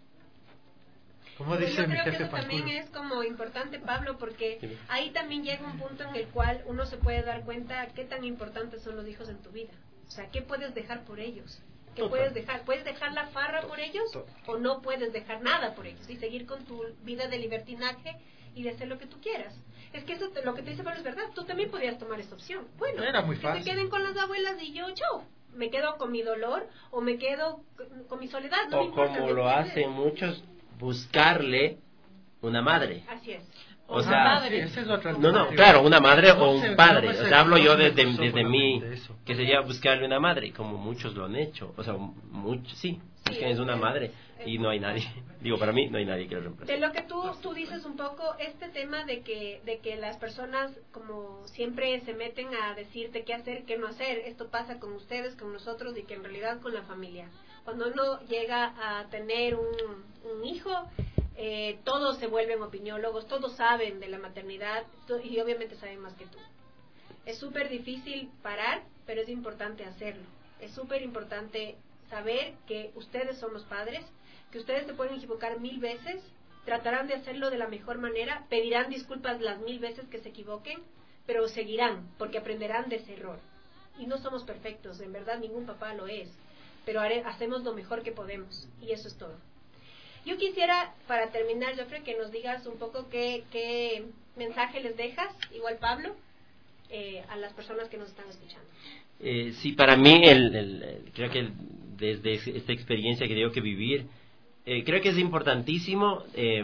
Speaker 7: como
Speaker 9: Pero
Speaker 7: dice
Speaker 9: yo
Speaker 7: mi
Speaker 9: creo que
Speaker 7: jefe
Speaker 9: eso también
Speaker 7: Panculo.
Speaker 9: es como importante, Pablo, porque
Speaker 8: Sí.
Speaker 9: ahí también llega un punto en el cual uno se puede dar cuenta qué tan importantes son los hijos en tu vida. O sea, ¿qué puedes dejar por ellos? ¿Qué
Speaker 7: Total.
Speaker 9: puedes dejar? ¿Puedes dejar la farra por ellos?
Speaker 7: Total.
Speaker 9: ¿O no puedes dejar nada por ellos? Y seguir con tu vida de libertinaje y de hacer lo que tú quieras. Es que eso te- lo que te dice Pablo es verdad. Tú también podías tomar esa opción. Bueno,
Speaker 7: Era muy
Speaker 9: que
Speaker 7: fácil.
Speaker 9: se queden con las abuelas y yo, chao. me quedo con mi dolor o me quedo con mi soledad. No
Speaker 8: o
Speaker 9: me importa,
Speaker 8: como lo hacen muchos, buscarle una madre.
Speaker 9: Así es.
Speaker 8: O sea,
Speaker 7: madre. Esa es otra
Speaker 8: no, no,
Speaker 7: alternativa.
Speaker 8: claro, una madre
Speaker 7: No
Speaker 8: o un
Speaker 7: se-
Speaker 8: padre.
Speaker 7: no me
Speaker 8: O
Speaker 7: se-
Speaker 8: sea, hablo
Speaker 7: no
Speaker 8: yo
Speaker 7: se me
Speaker 8: desde,
Speaker 7: cruzó
Speaker 8: desde
Speaker 7: por la
Speaker 8: mí,
Speaker 7: mente eso.
Speaker 8: que sería buscarle una madre, como muchos lo han hecho. O sea, muchos, sí,
Speaker 9: Sí,
Speaker 8: es una
Speaker 9: es-
Speaker 8: madre y no hay nadie. Digo, para mí no hay nadie que lo reemplace.
Speaker 9: De lo que tú, tú dices un poco, este tema de que, de que las personas como siempre se meten a decirte qué hacer, qué no hacer, esto pasa con ustedes, con nosotros y que en realidad con la familia. Cuando uno llega a tener un, un hijo, eh, todos se vuelven opiniólogos, todos saben de la maternidad to- y obviamente saben más que tú. Es súper difícil parar, pero es importante hacerlo. Es súper importante saber que ustedes son los padres, que ustedes se pueden equivocar mil veces, tratarán de hacerlo de la mejor manera, pedirán disculpas las mil veces que se equivoquen, pero seguirán, porque aprenderán de ese error. Y no somos perfectos, en verdad ningún papá lo es, pero haré, hacemos lo mejor que podemos, y eso es todo. Yo quisiera, para terminar, Jofre, que nos digas un poco qué, qué mensaje les dejas, igual Pablo, eh, a las personas que nos están escuchando.
Speaker 8: Eh, sí, para mí, el, el- el- creo que el- desde esta experiencia que tengo que vivir, eh, creo que es importantísimo eh,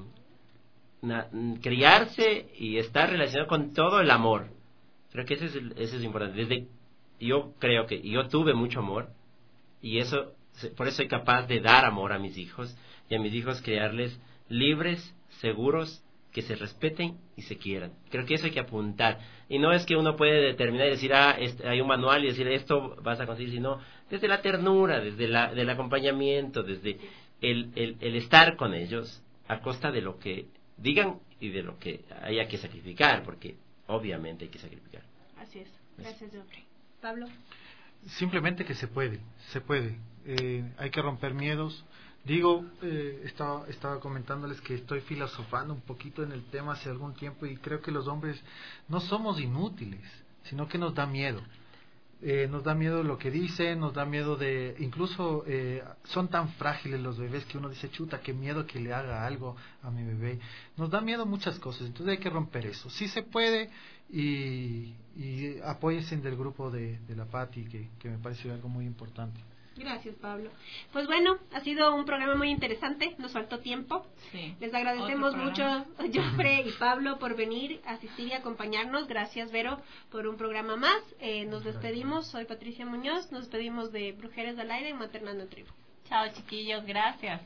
Speaker 8: na- criarse y estar relacionado con todo el amor. Creo que ese es, el- ese es importante. Desde, yo creo que yo tuve mucho amor y eso, se- por eso soy capaz de dar amor a mis hijos y a mis hijos crearles libres, seguros, que se respeten y se quieran. Creo que eso hay que apuntar. Y no es que uno puede determinar y decir, ah, este, hay un manual y decir, esto vas a conseguir, sino desde la ternura, desde la, del acompañamiento, desde el, el, el estar con ellos a costa de lo que digan y de lo que haya que sacrificar, porque obviamente hay que sacrificar.
Speaker 9: Así es. Gracias, Jofre. Pablo.
Speaker 7: Simplemente que se puede, se puede. Eh, hay que romper miedos. Digo, eh, estaba, estaba comentándoles que estoy filosofando un poquito en el tema hace algún tiempo y creo que los hombres no somos inútiles, sino que nos da miedo. Eh, nos da miedo lo que dicen, nos da miedo de... Incluso eh, son tan frágiles los bebés que uno dice, chuta, qué miedo que le haga algo a mi bebé. Nos da miedo muchas cosas, entonces hay que romper eso. Sí se puede y, y apóyense del grupo de, de la Pati, que, que me parece algo muy importante.
Speaker 9: Gracias, Pablo. Pues bueno, ha sido un programa muy interesante, nos faltó tiempo.
Speaker 4: Sí.
Speaker 9: Les agradecemos
Speaker 4: Otro
Speaker 9: mucho,
Speaker 4: programa.
Speaker 9: Jofre y Pablo, por venir, asistir y acompañarnos. Gracias, Vero, por un programa más. Eh, nos despedimos, soy Patricia Muñoz, nos despedimos de Brujeres al Aire y Maternando en Tribu.
Speaker 6: Chao, chiquillos, gracias.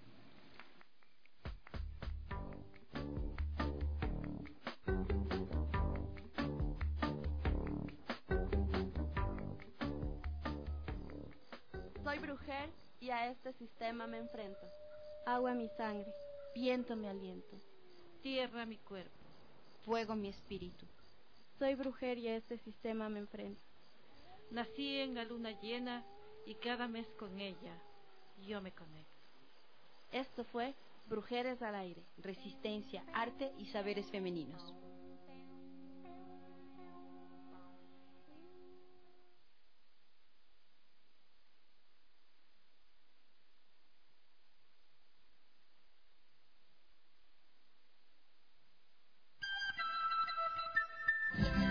Speaker 3: Soy brujer y a este sistema me enfrento. Agua mi sangre, viento mi aliento,
Speaker 5: Tierra mi cuerpo, fuego mi espíritu.
Speaker 3: soy brujer y a este sistema me enfrento.
Speaker 5: Nací en la luna llena y cada mes con ella yo me conecto.
Speaker 3: Esto fue Brujeres al Aire.
Speaker 5: Resistencia, arte y saberes femeninos.